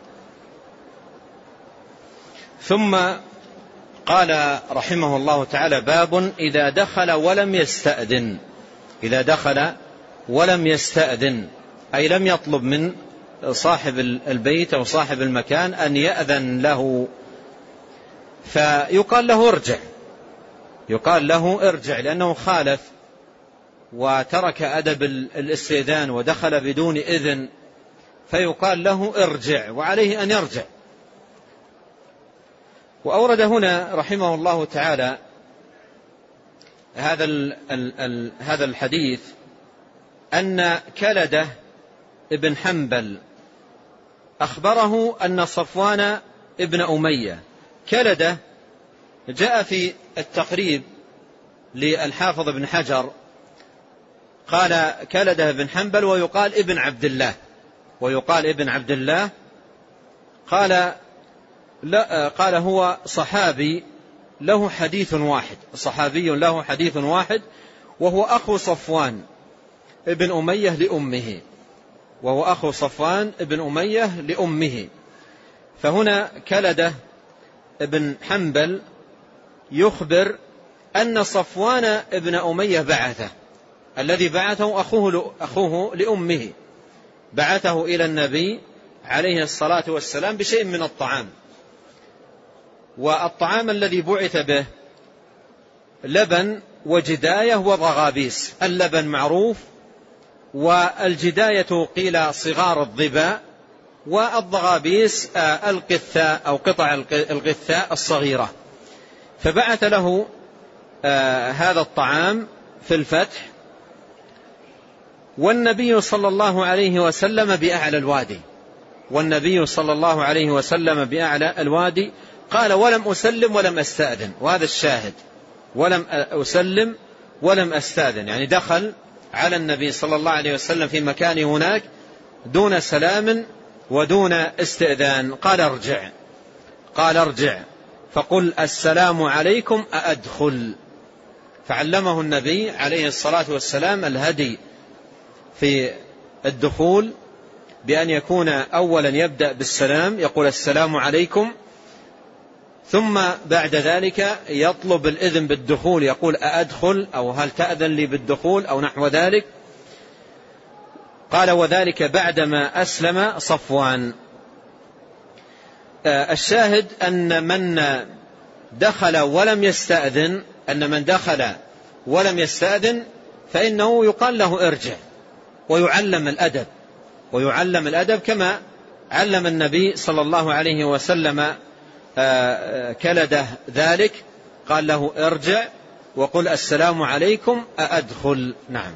ثم قال رحمه الله تعالى: باب إذا دخل ولم يستأذن. إذا دخل ولم يستأذن أي لم يطلب من صاحب البيت أو صاحب المكان أن يأذن له، فيقال له ارجع، يقال له ارجع لأنه خالف وترك أدب الاستئذان ودخل بدون إذن، فيقال له ارجع وعليه أن يرجع. وأورد هنا رحمه الله تعالى هذا هذا الحديث أن كلدة ابن حنبل أخبره أن صفوان ابن أمية. كلدة جاء في التقريب للحافظ ابن حجر قال كلدة ابن حنبل ويقال ابن عبد الله ويقال ابن عبد الله قال لا قال هو صحابي له حديث واحد، صحابي له حديث واحد، وهو أخو صفوان ابن أمية لأمه، وهو أخو صفوان ابن أمية لأمه. فهنا كلدة ابن حنبل يخبر أن صفوان ابن أمية بعثه، الذي بعثه أخوه, أخوه لأمه، بعثه إلى النبي عليه الصلاة والسلام بشيء من الطعام، والطعام الذي بعث به لبن وجداية وضغابيس. اللبن معروف، والجداية قيل صغار الظباء، والضغابيس القثاء أو قطع القثاء الصغيرة. فبعث له هذا الطعام في الفتح، والنبي صلى الله عليه وسلم بأعلى الوادي والنبي صلى الله عليه وسلم بأعلى الوادي قال ولم أسلم ولم أستأذن، وهذا الشاهد، ولم أسلم ولم أستأذن، يعني دخل على النبي صلى الله عليه وسلم في مكان هناك دون سلام ودون استئذان. قال ارجع قال ارجع فقل السلام عليكم أأدخل. فعلمه النبي عليه الصلاة والسلام الهدي في الدخول بأن يكون أولا يبدأ بالسلام، يقول السلام عليكم، ثم بعد ذلك يطلب الإذن بالدخول، يقول أأدخل أو هل تأذن لي بالدخول أو نحو ذلك. قال وذلك بعدما أسلم صفوان. الشاهد أن من دخل ولم يستأذن أن من دخل ولم يستأذن فإنه يقال له ارجع، ويعلم الأدب ويعلم الأدب كما علم النبي صلى الله عليه وسلم كلده ذلك، قال له ارجع وقل السلام عليكم أأدخل. نعم.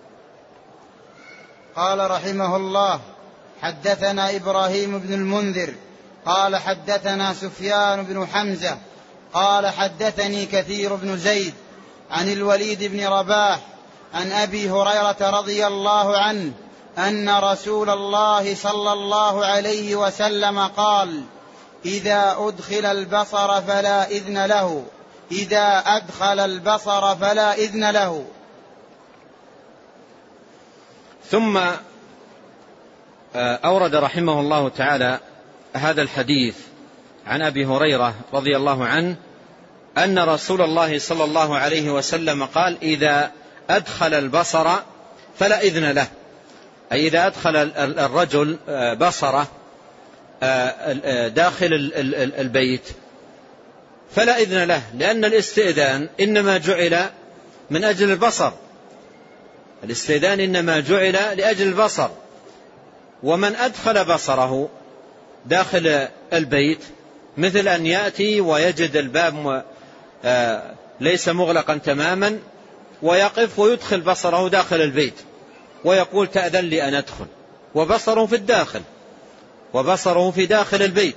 قال رحمه الله حدثنا إبراهيم بن المنذر قال حدثنا سفيان بن حمزة قال حدثني كثير بن زيد عن الوليد بن رباح عن أبي هريرة رضي الله عنه أن رسول الله صلى الله عليه وسلم قال إذا أدخل البصر فلا إذن له إذا أدخل البصر فلا إذن له. ثم أورد رحمه الله تعالى هذا الحديث عن أبي هريرة رضي الله عنه أن رسول الله صلى الله عليه وسلم قال إذا أدخل البصر فلا إذن له، أي إذا أدخل الرجل بصره داخل البيت فلا إذن له، لأن الاستئذان إنما جعل من أجل البصر، الاستئذان إنما جعل لأجل البصر. ومن أدخل بصره داخل البيت مثل أن يأتي ويجد الباب ليس مغلقا تماما ويقف ويدخل بصره داخل البيت ويقول تأذن لي أن أدخل، وبصره في الداخل وبصره في داخل البيت.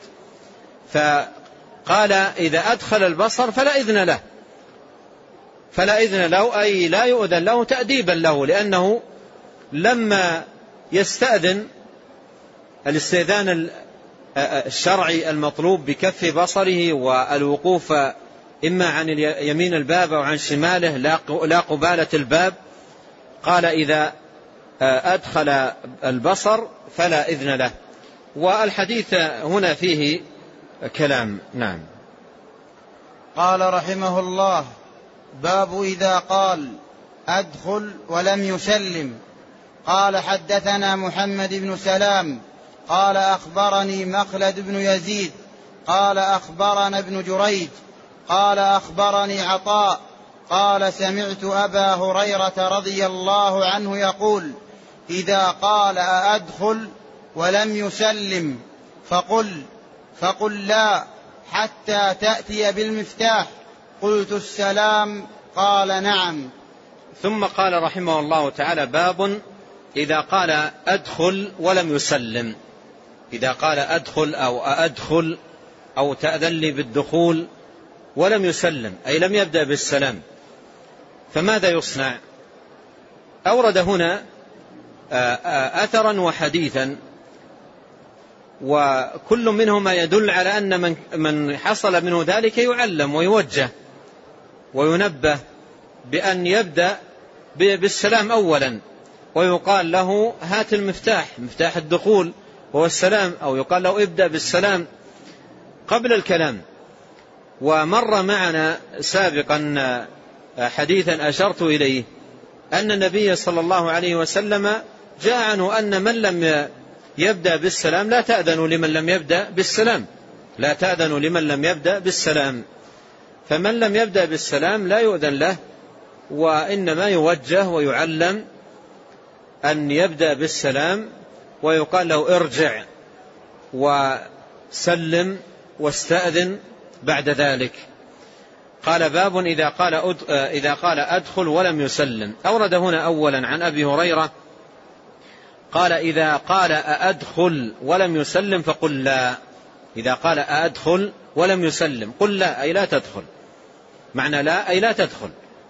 فقال إذا أدخل البصر فلا إذن له فلا إذن له أي لا يؤذن له تأديبا له، لأنه لما يستأذن الاستئذان الشرعي المطلوب بكف بصره والوقوف إما عن يمين الباب أو عن شماله لا قبالة الباب، قال إذا أدخل البصر فلا إذن له. والحديث هنا فيه كلام. نعم. قال رحمه الله باب إذا قال أدخل ولم يسلم. قال حدثنا محمد بن سلام قال أخبرني مخلد بن يزيد قال أخبرنا ابن جريج قال أخبرني عطاء قال سمعت أبا هريرة رضي الله عنه يقول إذا قال أأدخل ولم يسلم فقل فقل لا حتى تأتي بالمفتاح. قلت السلام قال نعم. ثم قال رحمه الله تعالى باب إذا قال أدخل ولم يسلم. إذا قال أدخل أو أدخل أو تأذن لي بالدخول ولم يسلم أي لم يبدأ بالسلام فماذا يصنع؟ أورد هنا أثرا وحديثا، وكل منهما يدل على أن من من حصل منه ذلك يعلم ويوجه وينبه بأن يبدأ بالسلام أولا، ويقال له هات المفتاح مفتاح الدخول وهو السلام، أو يقال له ابدأ بالسلام قبل الكلام. ومر معنا سابقا حديثا أشرت إليه أن النبي صلى الله عليه وسلم جاء عنه أن من لم يبدأ بالسلام لا تأذن لمن لم يبدأ بالسلام لا تأذن لمن لم يبدأ بالسلام فمن لم يبدأ بالسلام لا يؤذن له، وإنما يوجه ويعلم أن يبدأ بالسلام ويقال له ارجع وسلم واستأذن بعد ذلك. قال باب إذا قال, أد... إذا قال أدخل ولم يسلم. أورد هنا أولا عن أبي هريرة قال إذا قال أدخل ولم يسلم فقل لا إذا قال أدخل ولم يسلم قل لا أي لا تدخل، معنى لا أي لا تدخل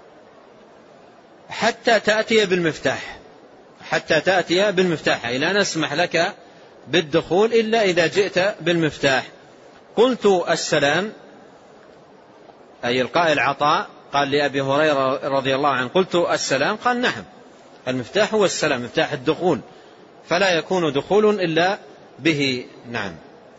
حتى تأتي بالمفتاح، حتى تأتي بالمفتاح، أي لا نسمح لك بالدخول إلا إذا جئت بالمفتاح. قلت السلام، أي القائل عطاء قال لأبي هريرة رضي الله عنه قلت السلام، قال نعم المفتاح هو السلام، مفتاح الدخول، فلا يكون دخول إلا به. نعم.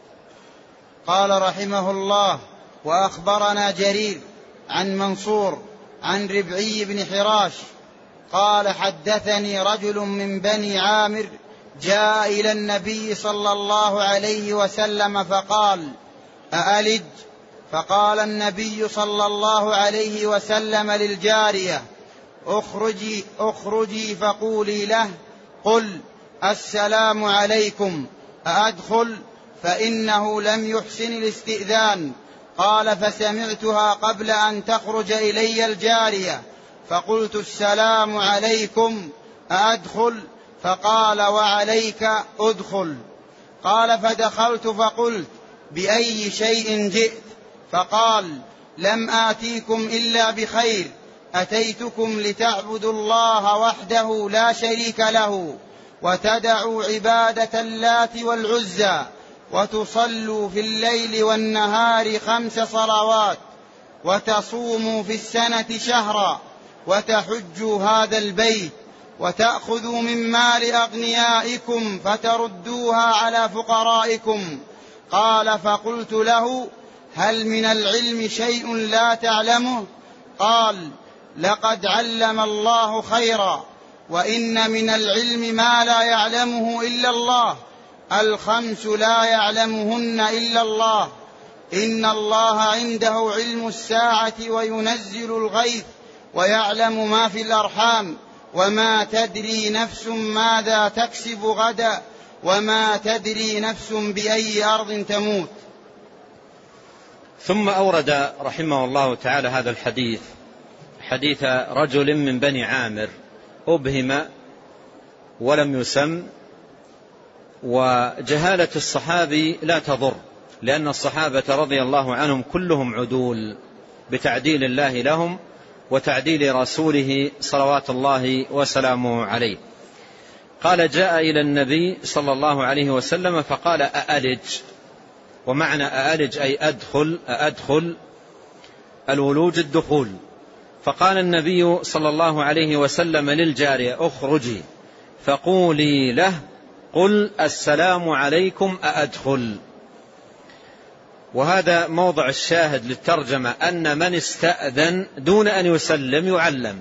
قال رحمه الله: وأخبرنا جرير عن منصور عن ربعي بن حراش قال: حدثني رجل من بني عامر جاء إلى النبي صلى الله عليه وسلم فقال: أألج؟ فقال النبي صلى الله عليه وسلم للجارية: اخرجي, اخرجي فقولي له: قل السلام عليكم أأدخل؟ فإنه لم يحسن الاستئذان. قال: فسمعتها قبل أن تخرج إلي الجارية فقلت: السلام عليكم أأدخل؟ فقال: وعليك أدخل. قال: فدخلت فقلت: بأي شيء جئت؟ فقال: لم آتيكم إلا بخير، أتيتكم لتعبدوا الله وحده لا شريك له، وتدعوا عبادة اللات والعزى، وتصلوا في الليل والنهار خمس صلوات، وتصوموا في السنة شهرا، وتحجوا هذا البيت، وتأخذوا من مال أغنيائكم فتردوها على فقرائكم. قال: فقلت له: هل من العلم شيء لا تعلمه؟ قال: لقد علم الله خيرا، وإن من العلم ما لا يعلمه إلا الله، الخمس لا يعلمهن إلا الله، إن الله عنده علم الساعة وينزل الغيث ويعلم ما في الأرحام، وما تدري نفس ماذا تكسب غدا، وما تدري نفس بأي أرض تموت. ثم أورد رحمه الله تعالى هذا الحديث، حديث رجل من بني عامر أبهم ولم يسم، وجهالة الصحابي لا تضر، لأن الصحابة رضي الله عنهم كلهم عدول بتعديل الله لهم وتعديل رسوله صلوات الله وسلامه عليه. قال: جاء إلى النبي صلى الله عليه وسلم فقال: أألج؟ ومعنى أألج أي أدخل، أأدخل الولوج الدخول. فقال النبي صلى الله عليه وسلم للجارية: اخرجي فقولي له: قل السلام عليكم أأدخل. وهذا موضع الشاهد للترجمة، أن من استأذن دون أن يسلم يعلم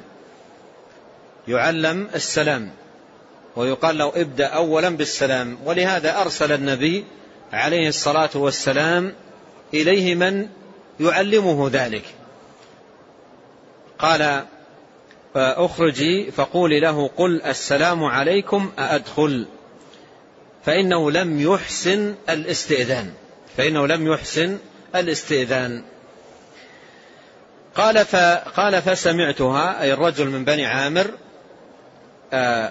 يعلم السلام، ويقال له: ابدأ أولا بالسلام. ولهذا أرسل النبي عليه الصلاة والسلام إليه من يعلمه ذلك. قال: اخرجي فقولي له: قل السلام عليكم أأدخل؟ فإنه لم يحسن الاستئذان فإنه لم يحسن الاستئذان. قال فقال فسمعتها، أي الرجل من بني عامر، آه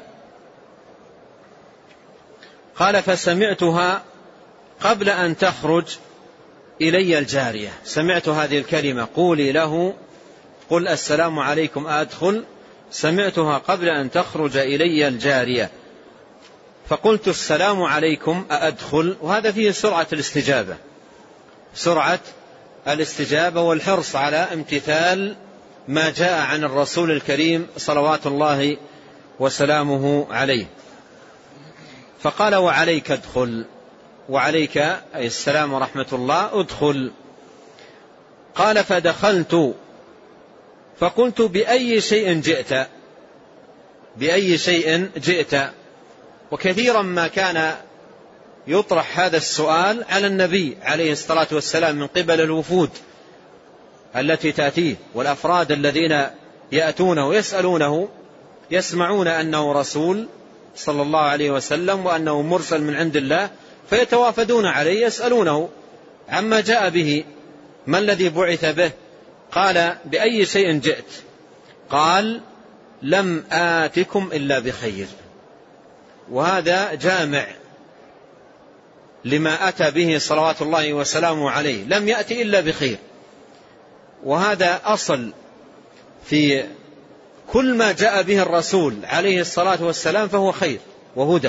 قال: فسمعتها قبل أن تخرج إلي الجارية. سمعت هذه الكلمة: قولي له قل السلام عليكم أدخل، سمعتها قبل أن تخرج إلي الجارية، فقلت: السلام عليكم أدخل. وهذا فيه سرعة الاستجابة، سرعة الاستجابة والحرص على امتثال ما جاء عن الرسول الكريم صلوات الله وسلامه عليه. فقال: وعليك ادخل. وعليك أي السلام ورحمة الله، ادخل. قال: فدخلت فقلت: بأي شيء جئت؟ بأي شيء جئت؟ وكثيرا ما كان يطرح هذا السؤال على النبي عليه الصلاة والسلام من قبل الوفود التي تأتيه، والأفراد الذين يأتونه ويسألونه، يسمعون أنه رسول صلى الله عليه وسلم وأنه مرسل من عند الله، فيتوافدون عليه يسألونه عما جاء به، ما الذي بعث به. قال: بأي شيء جئت؟ قال: لم آتكم إلا بخير. وهذا جامع لما أتى به صلوات الله وسلامه عليه، لم يأتي إلا بخير. وهذا أصل في كل ما جاء به الرسول عليه الصلاة والسلام، فهو خير وهدى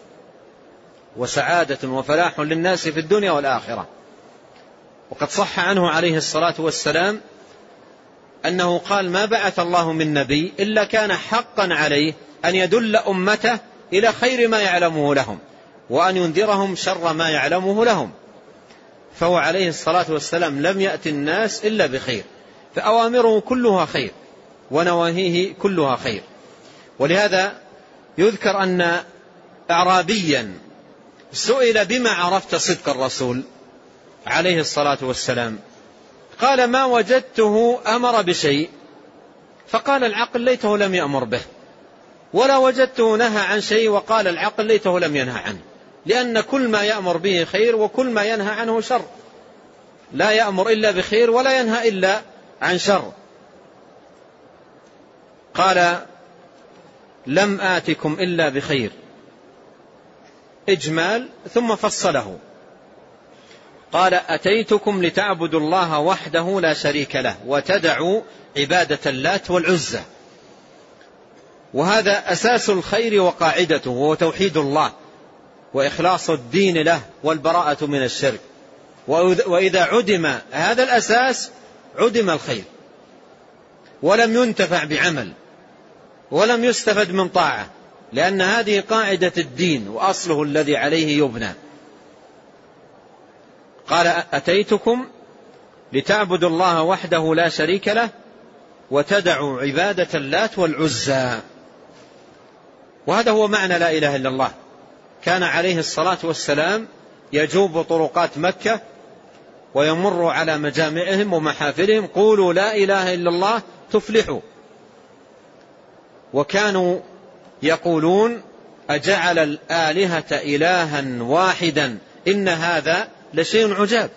وسعادة وفلاح للناس في الدنيا والآخرة. وقد صح عنه عليه الصلاة والسلام أنه قال: ما بعث الله من نبي إلا كان حقا عليه أن يدل أمته إلى خير ما يعلمه لهم وأن ينذرهم شر ما يعلمه لهم. فهو عليه الصلاة والسلام لم يأتي الناس إلا بخير، فأوامره كلها خير ونواهيه كلها خير. ولهذا يذكر أن أعرابيا سئل: بما عرفت صدق الرسول عليه الصلاة والسلام؟ قال: ما وجدته أمر بشيء فقال العقل ليته لم يأمر به، ولا وجدته نهى عن شيء وقال العقل ليته لم ينهى عنه، لأن كل ما يأمر به خير وكل ما ينهى عنه شر، لا يأمر إلا بخير ولا ينهى إلا عن شر. قال: لم آتكم إلا بخير، إجمال، ثم فصله. قال: أتيتكم لتعبدوا الله وحده لا شريك له وتدعوا عبادة اللات والعزى. وهذا أساس الخير وقاعدته، وهو توحيد الله وإخلاص الدين له والبراءة من الشرك. وإذا عدم هذا الأساس عدم الخير، ولم ينتفع بعمل ولم يستفد من طاعة، لأن هذه قاعدة الدين وأصله الذي عليه يبنى. قال: أتيتكم لتعبدوا الله وحده لا شريك له وتدعوا عبادة اللات والعزى. وهذا هو معنى لا إله إلا الله. كان عليه الصلاة والسلام يجوب طرقات مكة ويمر على مجامعهم ومحافلهم: قولوا لا إله إلا الله تفلحوا. وكانوا يقولون: أجعل الآلهة إلها واحدا إن هذا لشيء عجاب.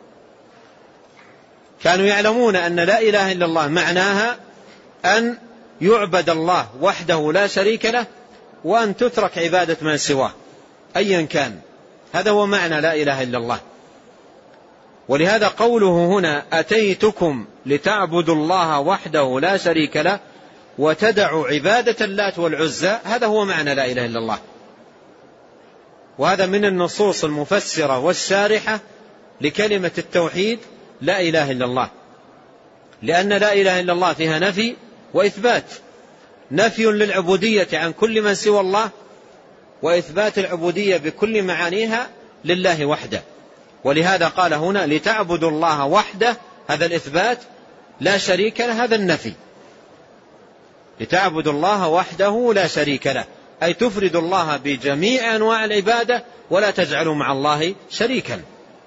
كانوا يعلمون أن لا إله إلا الله معناها أن يعبد الله وحده لا شريك له، وأن تترك عبادة من سواه أيا كان. هذا هو معنى لا إله إلا الله. ولهذا قوله هنا: أتيتكم لتعبدوا الله وحده لا شريك له وتدعوا عبادة اللات والعزى، هذا هو معنى لا إله إلا الله. وهذا من النصوص المفسرة والشارحة لكلمة التوحيد لا إله إلا الله، لأن لا إله إلا الله فيها نفي وإثبات: نفي للعبودية عن كل من سوى الله، وإثبات العبودية بكل معانيها لله وحده. ولهذا قال هنا: لتعبدوا الله وحده، هذا الإثبات، لا شريك له، هذا النفي. لتعبدوا الله وحده لا شريك له، أي تفرد الله بجميع أنواع العبادة ولا تجعلوا مع الله شريكا.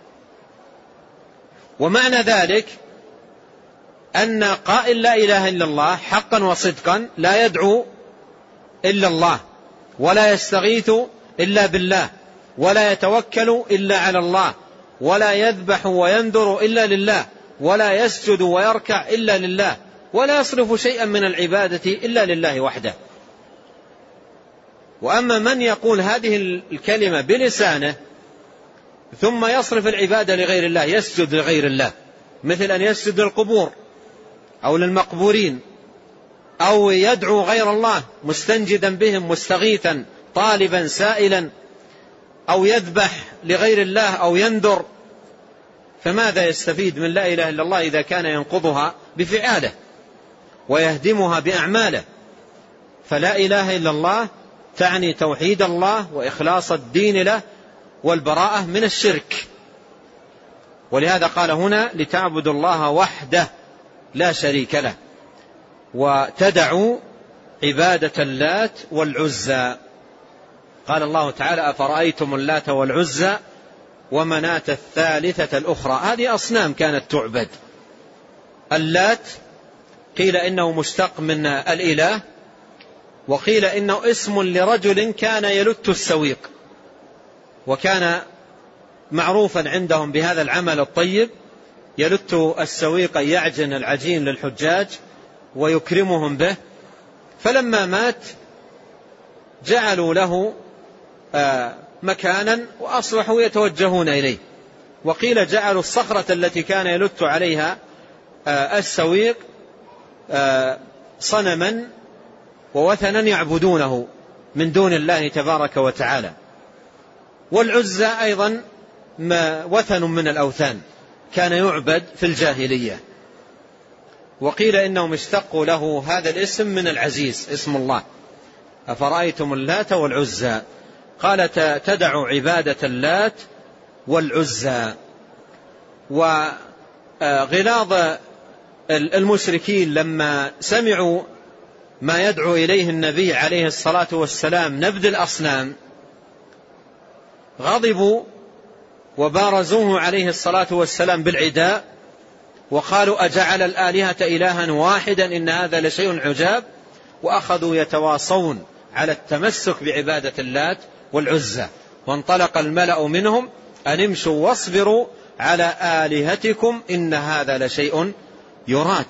ومعنى ذلك أن قائل لا إله إلا الله حقا وصدقا لا يدعو إلا الله، ولا يستغيث إلا بالله، ولا يتوكل إلا على الله، ولا يذبح وينذر إلا لله، ولا يسجد ويركع إلا لله، ولا يصرف شيئا من العبادة إلا لله وحده. وأما من يقول هذه الكلمة بلسانه ثم يصرف العبادة لغير الله، يسجد لغير الله، مثل أن يسجد للقبور أو للمقبورين، أو يدعو غير الله مستنجدا بهم مستغيثا طالبا سائلا، أو يذبح لغير الله أو ينذر، فماذا يستفيد من لا إله إلا الله إذا كان ينقضها بفعاله ويهدمها بأعماله؟ فلا إله إلا الله تعني توحيد الله وإخلاص الدين له والبراءة من الشرك. ولهذا قال هنا: لتعبدوا الله وحده لا شريك له وتدعوا عبادة اللات والعزى. قال الله تعالى: أفرأيتم اللات والعزى ومناة الثالثة الأخرى. هذه أصنام كانت تعبد. اللات قيل إنه مشتق من الإله، وقيل إنه اسم لرجل كان يلت السويق، وكان معروفا عندهم بهذا العمل الطيب، يلت السويق يعجن العجين للحجاج ويكرمهم به. فلما مات جعلوا له مكانا وأصبحوا يتوجهون إليه. وقيل جعلوا الصخرة التي كان يلت عليها السويق صنما ووثنا يعبدونه من دون الله تبارك وتعالى. والعزى أيضا وثن من الأوثان كان يعبد في الجاهلية. وقيل إنهم اشتقوا له هذا الاسم من العزيز اسم الله، أفرأيتم اللات والعزى. قال تدع عبادة اللات والعزى. وغلاظ المشركين لما سمعوا ما يدعو إليه النبي عليه الصلاة والسلام نبذ الأصنام غضبوا وبارزوه عليه الصلاة والسلام بالعداء وقالوا أجعل الآلهة إلها واحدا إن هذا لشيء عجاب، وأخذوا يتواصون على التمسك بعبادة اللات والعزى. وانطلق الملأ منهم أن امشوا واصبروا على آلهتكم إن هذا لشيء يراد.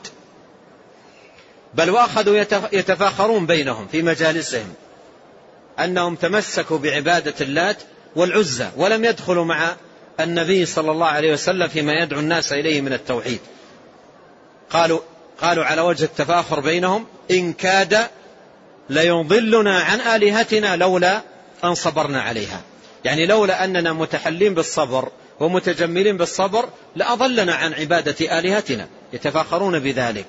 بل وأخذوا يتفاخرون بينهم في مجالسهم أنهم تمسكوا بعبادة اللات والعزى، ولم يدخلوا مع النبي صلى الله عليه وسلم فيما يدعو الناس إليه من التوحيد. قالوا, قالوا على وجه التفاخر بينهم إن كاد ليضلنا عن آلهتنا لولا أن صبرنا عليها، يعني لولا أننا متحلين بالصبر ومتجملين بالصبر لأضلنا عن عبادة آلهتنا، يتفاخرون بذلك.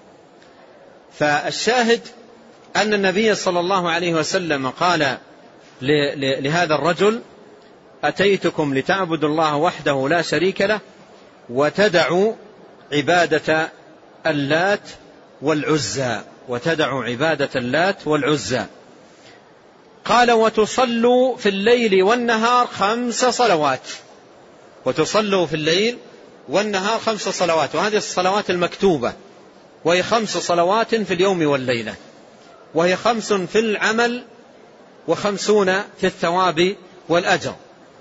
فالشاهد أن النبي صلى الله عليه وسلم قال لهذا الرجل أتيتكم لتعبدوا الله وحده لا شريك له وتدعوا عبادة اللات والعزى، وتدعوا عبادة اللات والعزى. قال وتصلوا في الليل والنهار خمس صلوات، وتصلوا في الليل والنهار خمس صلوات، وهذه الصلوات المكتوبة، وهي خمس صلوات في اليوم والليلة، وهي خمس في العمل وخمسون في الثواب والأجر.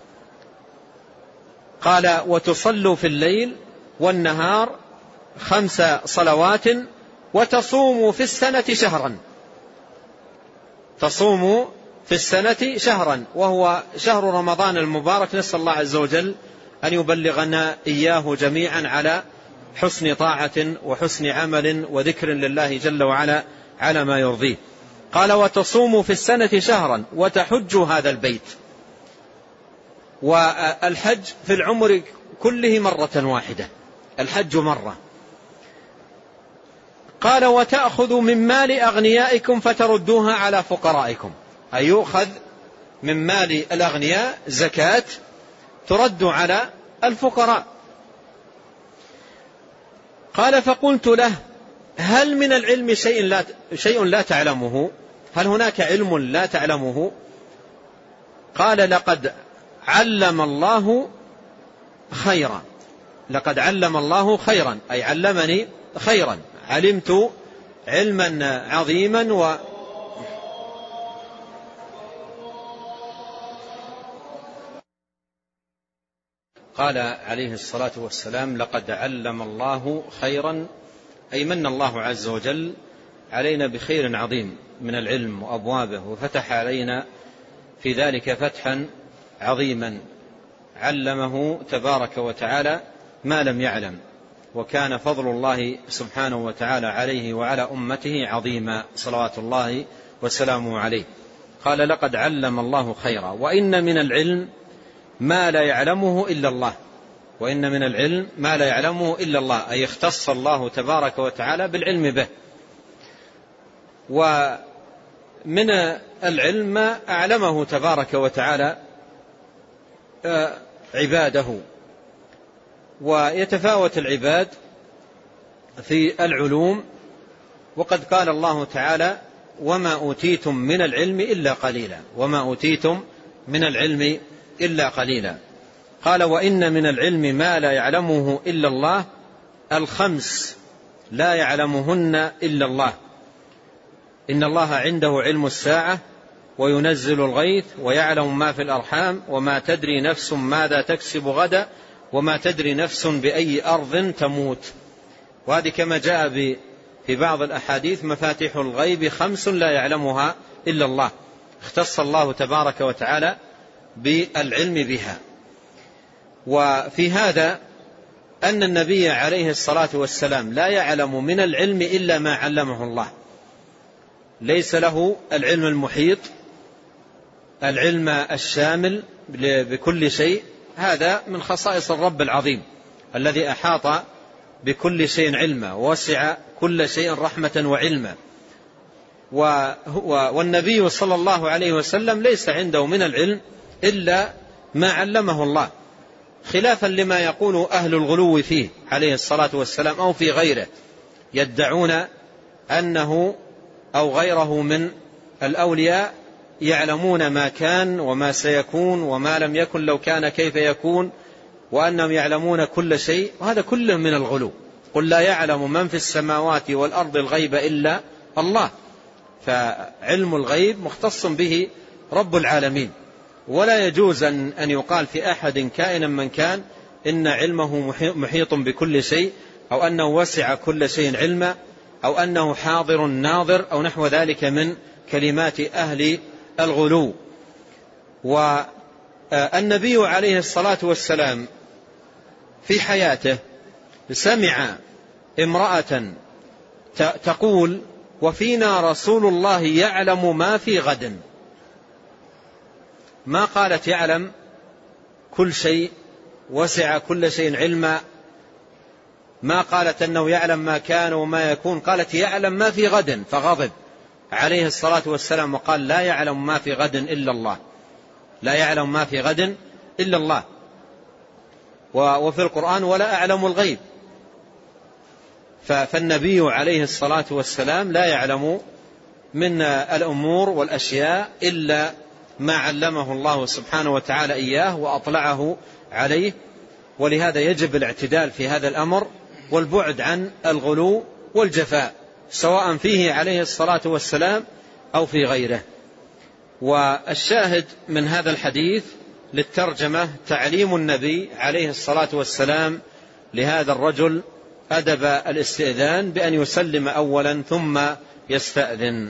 قال وتصلوا في الليل والنهار خمس صلوات وتصوموا في السنة شهرا، تصوموا في السنة شهرا وهو شهر رمضان المبارك. نسأل الله عز وجل أن يبلغنا إياه جميعا على حسن طاعة وحسن عمل وذكر لله جل وعلا على ما يرضيه. قال وتصوموا في السنة شهرا وتحجوا هذا البيت. والحج في العمر كله مرة واحدة، الحج مرة. قال وتأخذوا من مال أغنيائكم فتردوها على فقرائكم، أي يؤخذ من مال الأغنياء زكاة ترد على الفقراء. قال فقلت له هل من العلم شيء لا, شيء لا تعلمه؟ هل هناك علم لا تعلمه؟ قال لقد علم الله خيرا، لقد علم الله خيرا أي علمني خيرا، علمت علما عظيما. و قال عليه الصلاة والسلام لقد علم الله خيرا أي من الله عز وجل علينا بخير عظيم من العلم وأبوابه، وفتح علينا في ذلك فتحا عظيما، علمه تبارك وتعالى ما لم يعلم، وكان فضل الله سبحانه وتعالى عليه وعلى أمته عظيما صلوات الله وسلامه عليه. قال لقد علم الله خيرا وإن من العلم ما لا يعلمه إلا الله، وإن من العلم ما لا يعلمه إلا الله أي اختص الله تبارك وتعالى بالعلم به. ومن العلم ما أعلمه تبارك وتعالى عباده، ويتفاوت العباد في العلوم، وقد قال الله تعالى وما أوتيتم من العلم إلا قليلا، وما أوتيتم من العلم إلا قليلا. قال وإن من العلم ما لا يعلمه إلا الله، الخمس لا يعلمهن إلا الله، إن الله عنده علم الساعة وينزل الغيث ويعلم ما في الأرحام وما تدري نفس ماذا تكسب غدا وما تدري نفس بأي أرض تموت. وهذه كما جاء في بعض الأحاديث مفاتيح الغيب خمس لا يعلمها إلا الله، اختص الله تبارك وتعالى بالعلم بها. وفي هذا أن النبي عليه الصلاة والسلام لا يعلم من العلم إلا ما علمه الله، ليس له العلم المحيط، العلم الشامل بكل شيء. هذا من خصائص الرب العظيم الذي أحاط بكل شيء علما ووسع كل شيء رحمة وعلما. والنبي صلى الله عليه وسلم ليس عنده من العلم إلا ما علمه الله، خلافا لما يقول أهل الغلو فيه عليه الصلاة والسلام أو في غيره، يدعون أنه أو غيره من الأولياء يعلمون ما كان وما سيكون وما لم يكن لو كان كيف يكون، وأنهم يعلمون كل شيء، وهذا كله من الغلو. قل لا يعلم من في السماوات والأرض الغيب إلا الله، فعلم الغيب مختص به رب العالمين، ولا يجوز أن يقال في أحد كائنا من كان إن علمه محيط بكل شيء، أو أنه وسع كل شيء علما، أو أنه حاضر ناظر، أو نحو ذلك من كلمات أهل الغلو. والنبي عليه الصلاة والسلام في حياته سمع امرأة تقول: وفينا رسول الله يعلم ما في غد. ما قالت يعلم كل شيء وسع كل شيء علما، ما قالت أنه يعلم ما كان وما يكون، قالت يعلم ما في غد، فغضب عليه الصلاة والسلام وقال: لا يعلم ما في غد إلا الله، لا يعلم ما في غد إلا الله. وفي القرآن: ولا أعلم الغيب. فالنبي عليه الصلاة والسلام لا يعلم من الأمور والأشياء إلا ما علمه الله سبحانه وتعالى إياه وأطلعه عليه. ولهذا يجب الاعتدال في هذا الأمر والبعد عن الغلو والجفاء، سواء فيه عليه الصلاة والسلام أو في غيره. والشاهد من هذا الحديث للترجمة تعليم النبي عليه الصلاة والسلام لهذا الرجل أدب الاستئذان بأن يسلم أولا ثم يستأذن.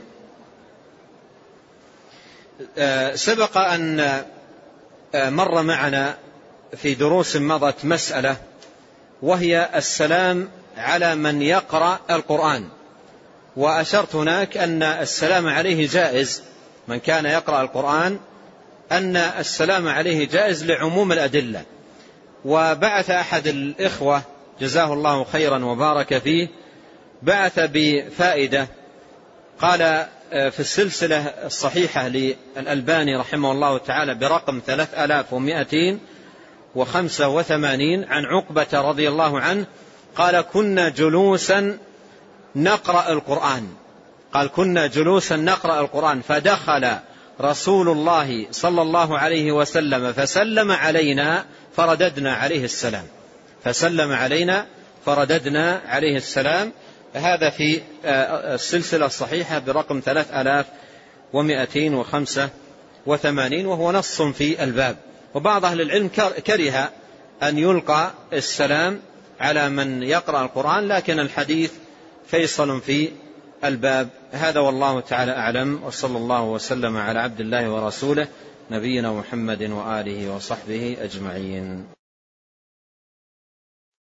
سبق أن مر معنا في دروس مضت مسألة، وهي السلام على من يقرأ القرآن، وأشرت هناك أن السلام عليه جائز، من كان يقرأ القرآن أن السلام عليه جائز لعموم الأدلة. وبعث أحد الإخوة جزاه الله خيرا وبارك فيه، بعث بفائدة، قال: في السلسلة الصحيحة للألباني رحمه الله تعالى برقم ثلاثة آلاف ومائتين وخمسة وثمانين عن عقبة رضي الله عنه قال: كنا جلوسا نقرأ القرآن قال كنا جلوسا نقرأ القرآن فدخل رسول الله صلى الله عليه وسلم فسلم علينا فرددنا عليه السلام فسلم علينا فرددنا عليه السلام. هذا في السلسلة الصحيحة برقم ثلاثة آلاف ومائتين وخمسة وثمانين، وهو نص في الباب. وبعض أهل العلم كره أن يلقى السلام على من يقرأ القرآن، لكن الحديث فيصل في الباب. هذا والله تعالى أعلم، وصلى الله وسلم على عبد الله ورسوله نبينا محمد وآله وصحبه أجمعين.